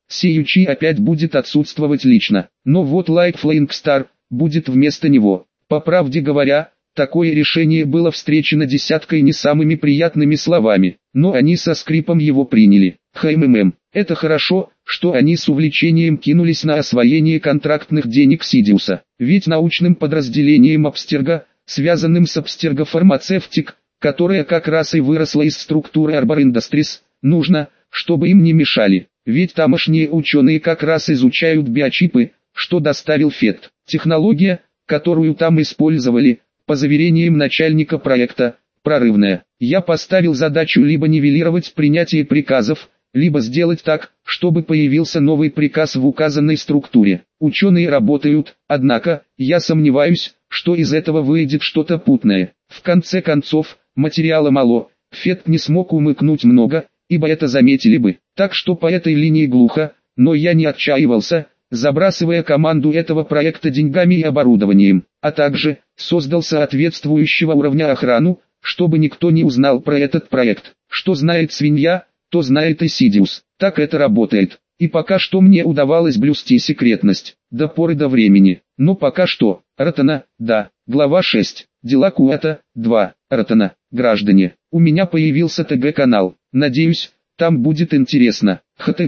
Сеючи опять будет отсутствовать лично, но вот Light Flying Star будет вместо него. По правде говоря, такое решение было встречено десяткой не самыми приятными словами, но они со скрипом его приняли. ХММ. Это хорошо, что они с увлечением кинулись на освоение контрактных денег Сидиуса, ведь научным подразделением Абстерго, связанным с Abstergo Pharmaceutic, которая как раз и выросла из структуры Arbor Industries, нужно, чтобы им не мешали, ведь тамошние ученые как раз изучают биочипы, что доставил Фет. Технология, которую там использовали, по заверениям начальника проекта, прорывная. Я поставил задачу либо нивелировать принятие приказов, либо сделать так, чтобы появился новый приказ в указанной структуре. Ученые работают, однако, я сомневаюсь, что из этого выйдет что-то путное. В конце концов, материала мало, Фет не смог умыкнуть много, ибо это заметили бы. Так что по этой линии глухо, но я не отчаивался, забрасывая команду этого проекта деньгами и оборудованием, а также создал соответствующего уровня охрану, чтобы никто не узнал про этот проект. Что знает свинья, то знает и Сидиус. Так это работает. И пока что мне удавалось блюсти секретность, до поры до времени. Но пока что, Ротана, да, глава шесть, дела Куэта, два, Ротана, граждане, у меня появился ТГ-канал, надеюсь, там будет интересно.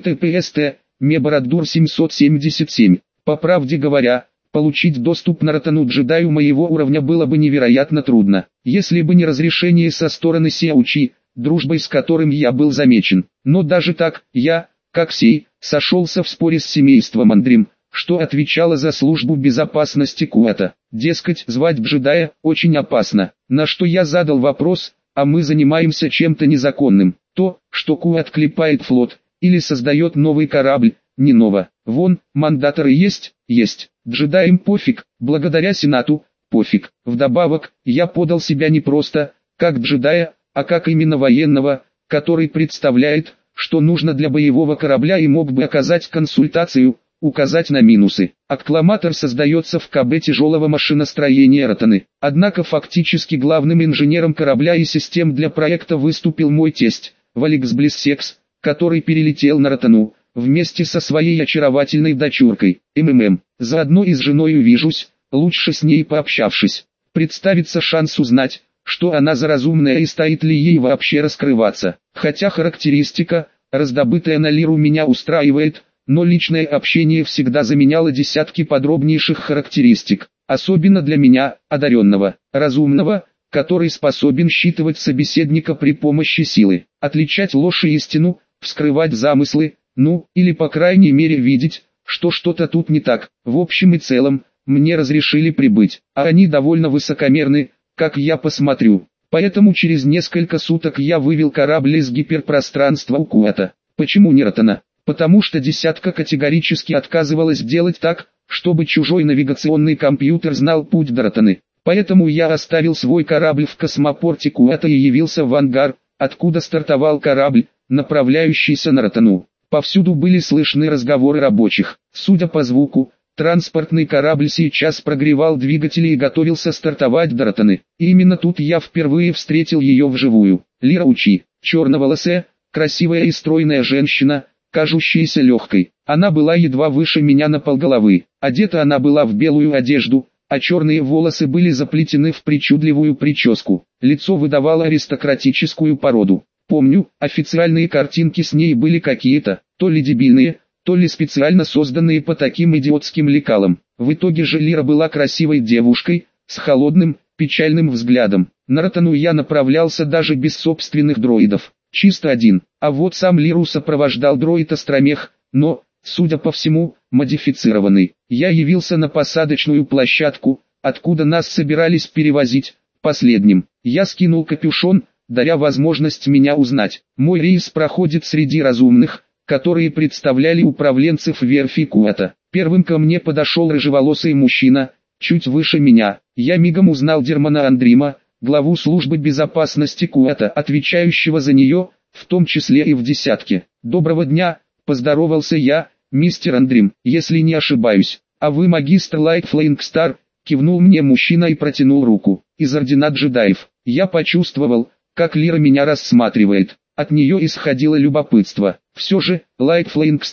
https Меборадур семьсот семьдесят семь. По правде говоря, получить доступ на Ротану джедаю моего уровня было бы невероятно трудно, если бы не разрешение со стороны Сеучи, дружбой с которым я был замечен. Но даже так, я, как сей, сошелся в споре с семейством Андрим, что отвечало за службу безопасности Куэта. Дескать, звать джедая очень опасно, на что я задал вопрос, а мы занимаемся чем-то незаконным. То, что Куэт клепает флот, или создает новый корабль, не ново. Вон, мандаторы есть, есть, джедаям пофиг, благодаря Сенату, пофиг. Вдобавок, я подал себя не просто, как джедая, а как именно военного, который представляет, что нужно для боевого корабля и мог бы оказать консультацию, указать на минусы. Аккламатор создается в КБ тяжелого машиностроения Ротаны. Однако фактически главным инженером корабля и систем для проекта выступил мой тесть, Валекс Блиссекс, который перелетел на Ротану, вместе со своей очаровательной дочуркой, МММ. Заодно и с женой увижусь, лучше с ней пообщавшись. Представится шанс узнать, что она за разумная и стоит ли ей вообще раскрываться. Хотя характеристика, раздобытая на Лиру, меня устраивает, но личное общение всегда заменяло десятки подробнейших характеристик. Особенно для меня, одаренного, разумного, который способен считывать собеседника при помощи силы, отличать ложь и истину, вскрывать замыслы, ну, или по крайней мере видеть, что что-то тут не так. В общем и целом, мне разрешили прибыть, а они довольно высокомерны, как я посмотрю. Поэтому через несколько суток я вывел корабль из гиперпространства у Куэта. Почему не Ротана? Потому что десятка категорически отказывалась делать так, чтобы чужой навигационный компьютер знал путь до Ротаны. Поэтому я оставил свой корабль в космопорте Куэта и явился в ангар, откуда стартовал корабль, направляющийся на Ротану. Повсюду были слышны разговоры рабочих. Судя по звуку, транспортный корабль сейчас прогревал двигатели и готовился стартовать до Ротаны. И именно тут я впервые встретил ее вживую. Лира Учи, черноволосая, красивая и стройная женщина, кажущаяся легкой. Она была едва выше меня на полголовы. Одета она была в белую одежду, а черные волосы были заплетены в причудливую прическу. Лицо выдавало аристократическую породу. Помню, официальные картинки с ней были какие-то, то ли дебильные, то ли специально созданные по таким идиотским лекалам. В итоге же Лира была красивой девушкой, с холодным, печальным взглядом. На Ротану я направлялся даже без собственных дроидов, чисто один. А вот сам Лиру сопровождал дроид Остромех, но, судя по всему, модифицированный. Я явился на посадочную площадку, откуда нас собирались перевозить, последним. Я скинул капюшон, даря возможность меня узнать. Мой рейс проходит среди разумных, которые представляли управленцев верфи Куэта. Первым ко мне подошел рыжеволосый мужчина, чуть выше меня. Я мигом узнал Дермана Андрима, главу службы безопасности Куэта, отвечающего за нее, в том числе и в десятке. «Доброго дня», — поздоровался я, — «мистер Андрим, если не ошибаюсь. А вы магистр Light Flying Star», — кивнул мне мужчина и протянул руку. «Из ордена джедаев». Я почувствовал, как Лира меня рассматривает. От нее исходило любопытство. Все же, Light Flying Star,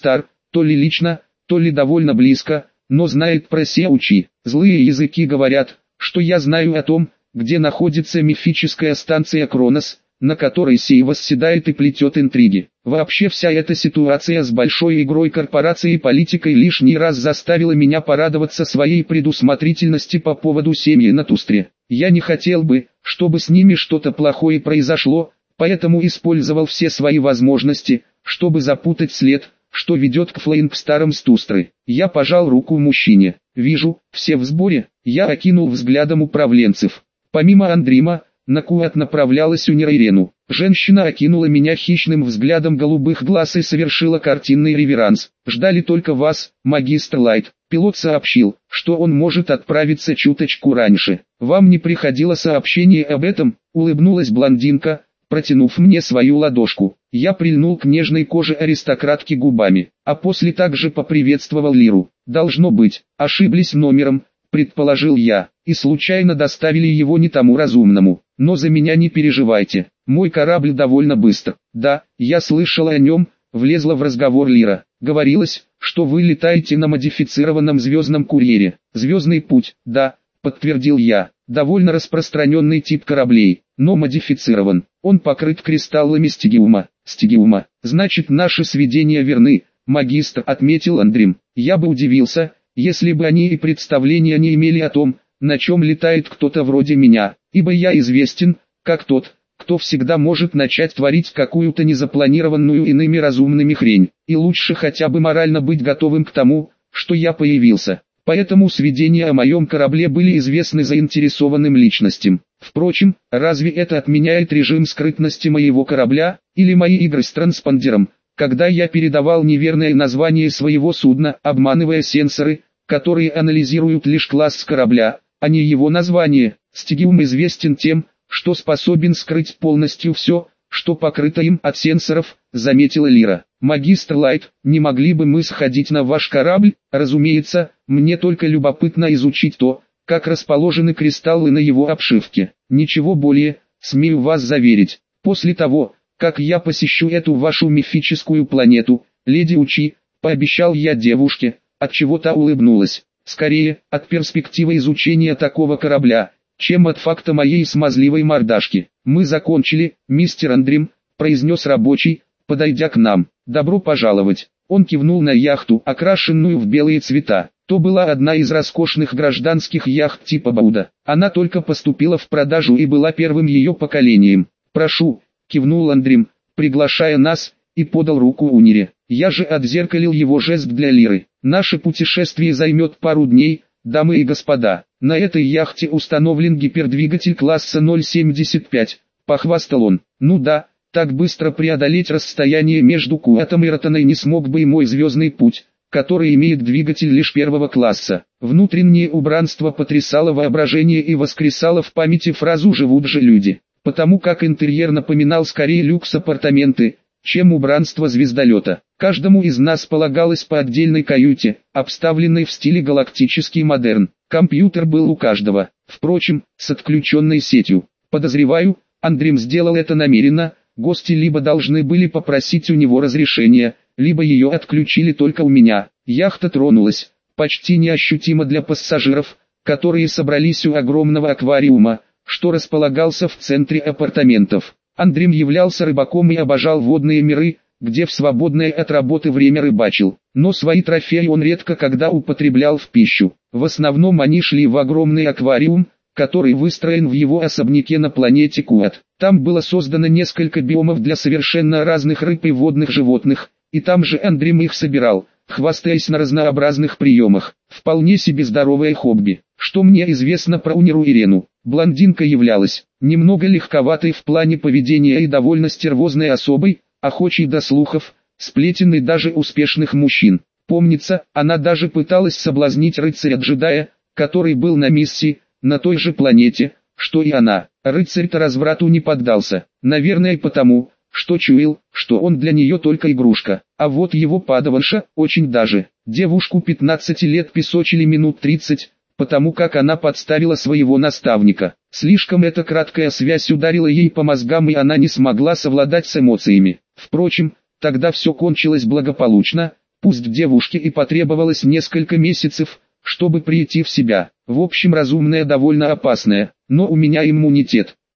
то ли лично, то ли довольно близко, но знает про Сеучи. Злые языки говорят, что я знаю о том, где находится мифическая станция Кронос, на которой Сей восседает и плетет интриги. Вообще вся эта ситуация с большой игрой корпорации и политикой лишний раз заставила меня порадоваться своей предусмотрительности по поводу семьи на Тустре. Я не хотел бы, чтобы с ними что-то плохое произошло, поэтому использовал все свои возможности, чтобы запутать след, что ведет к Флейнгстарам с Тустры. Я пожал руку мужчине. Вижу, все в сборе. Я окинул взглядом управленцев. Помимо Андрима, на Куат направлялась Унирайрену. Женщина окинула меня хищным взглядом голубых глаз и совершила картинный реверанс. «Ждали только вас, магистр Лайт». Пилот сообщил, что он может отправиться чуточку раньше. «Вам не приходило сообщение об этом?» — улыбнулась блондинка, протянув мне свою ладошку. Я прильнул к нежной коже аристократки губами, а после также поприветствовал Лиру. «Должно быть, ошиблись номером», — предположил я, — «и случайно доставили его не тому разумному. Но за меня не переживайте, мой корабль довольно быстр». «Да, я слышала о нем», — влезла в разговор Лира. «Говорилось, что вы летаете на модифицированном звездном курьере». «Звездный путь», — да», — подтвердил я. «Довольно распространенный тип кораблей, но модифицирован. Он покрыт кристаллами стигиума». «Стигиума, значит наши сведения верны», — магистр, отметил Андрим. «Я бы удивился, если бы они и представления не имели о том, на чем летает кто-то вроде меня, ибо я известен, как тот, кто всегда может начать творить какую-то незапланированную иными разумными хрень, и лучше хотя бы морально быть готовым к тому, что я появился. Поэтому сведения о моем корабле были известны заинтересованным личностям. Впрочем, разве это отменяет режим скрытности моего корабля, или мои игры с транспондером, когда я передавал неверное название своего судна, обманывая сенсоры, которые анализируют лишь класс корабля, а не его название? Стигиум известен тем, что способен скрыть полностью все, что покрыто им от сенсоров, заметила Лира. «Магистр Лайт, не могли бы мы сходить на ваш корабль?» «Разумеется, мне только любопытно изучить то, как расположены кристаллы на его обшивке. Ничего более, смею вас заверить. После того, как я посещу эту вашу мифическую планету, леди Учи, пообещал я девушке, отчего та улыбнулась. Скорее, от перспективы изучения такого корабля, чем от факта моей смазливой мордашки. «Мы закончили, мистер Андрим», — произнес рабочий, подойдя к нам. «Добро пожаловать». Он кивнул на яхту, окрашенную в белые цвета. То была одна из роскошных гражданских яхт типа Бауда. Она только поступила в продажу и была первым ее поколением. «Прошу», — кивнул Андрим, приглашая нас, и подал руку Унире. Я же отзеркалил его жест для Лиры. «Наше путешествие займет пару дней, дамы и господа. На этой яхте установлен гипердвигатель класса ноль семьдесят пять», — похвастал он. «Ну да, так быстро преодолеть расстояние между Куатом и Ротаной не смог бы и мой звездный путь, который имеет двигатель лишь первого класса». Внутреннее убранство потрясало воображение и воскресало в памяти фразу «живут же люди», потому как интерьер напоминал скорее люкс-апартаменты, чем убранство звездолета. Каждому из нас полагалось по отдельной каюте, обставленной в стиле галактический модерн. Компьютер был у каждого, впрочем, с отключенной сетью. Подозреваю, Андрим сделал это намеренно, гости либо должны были попросить у него разрешения, либо ее отключили только у меня. Яхта тронулась, почти неощутимо для пассажиров, которые собрались у огромного аквариума, что располагался в центре апартаментов. Андрим являлся рыбаком и обожал водные миры, где в свободное от работы время рыбачил, но свои трофеи он редко когда употреблял в пищу. В основном они шли в огромный аквариум, который выстроен в его особняке на планете Куат. Там было создано несколько биомов для совершенно разных рыб и водных животных, и там же Андрим их собирал, хвастаясь на разнообразных приемах. Вполне себе здоровое хобби. Что мне известно про Униру Ирену? Блондинка являлась немного легковатой в плане поведения и довольно стервозной особой, охочей до слухов, сплетен и даже успешных мужчин. Помнится, она даже пыталась соблазнить рыцаря-джедая, который был на миссии, на той же планете, что и она. Рыцарь-то разврату не поддался, наверное потому, что чуял, что он для нее только игрушка. А вот его падаванша, очень даже. Девушку пятнадцати лет песочили минут тридцать, потому как она подставила своего наставника. Слишком эта краткая связь ударила ей по мозгам, и она не смогла совладать с эмоциями. Впрочем, тогда все кончилось благополучно, Пусть девушке и потребовалось несколько месяцев, чтобы прийти в себя. В общем, разумная довольно опасная, но у меня иммунитет.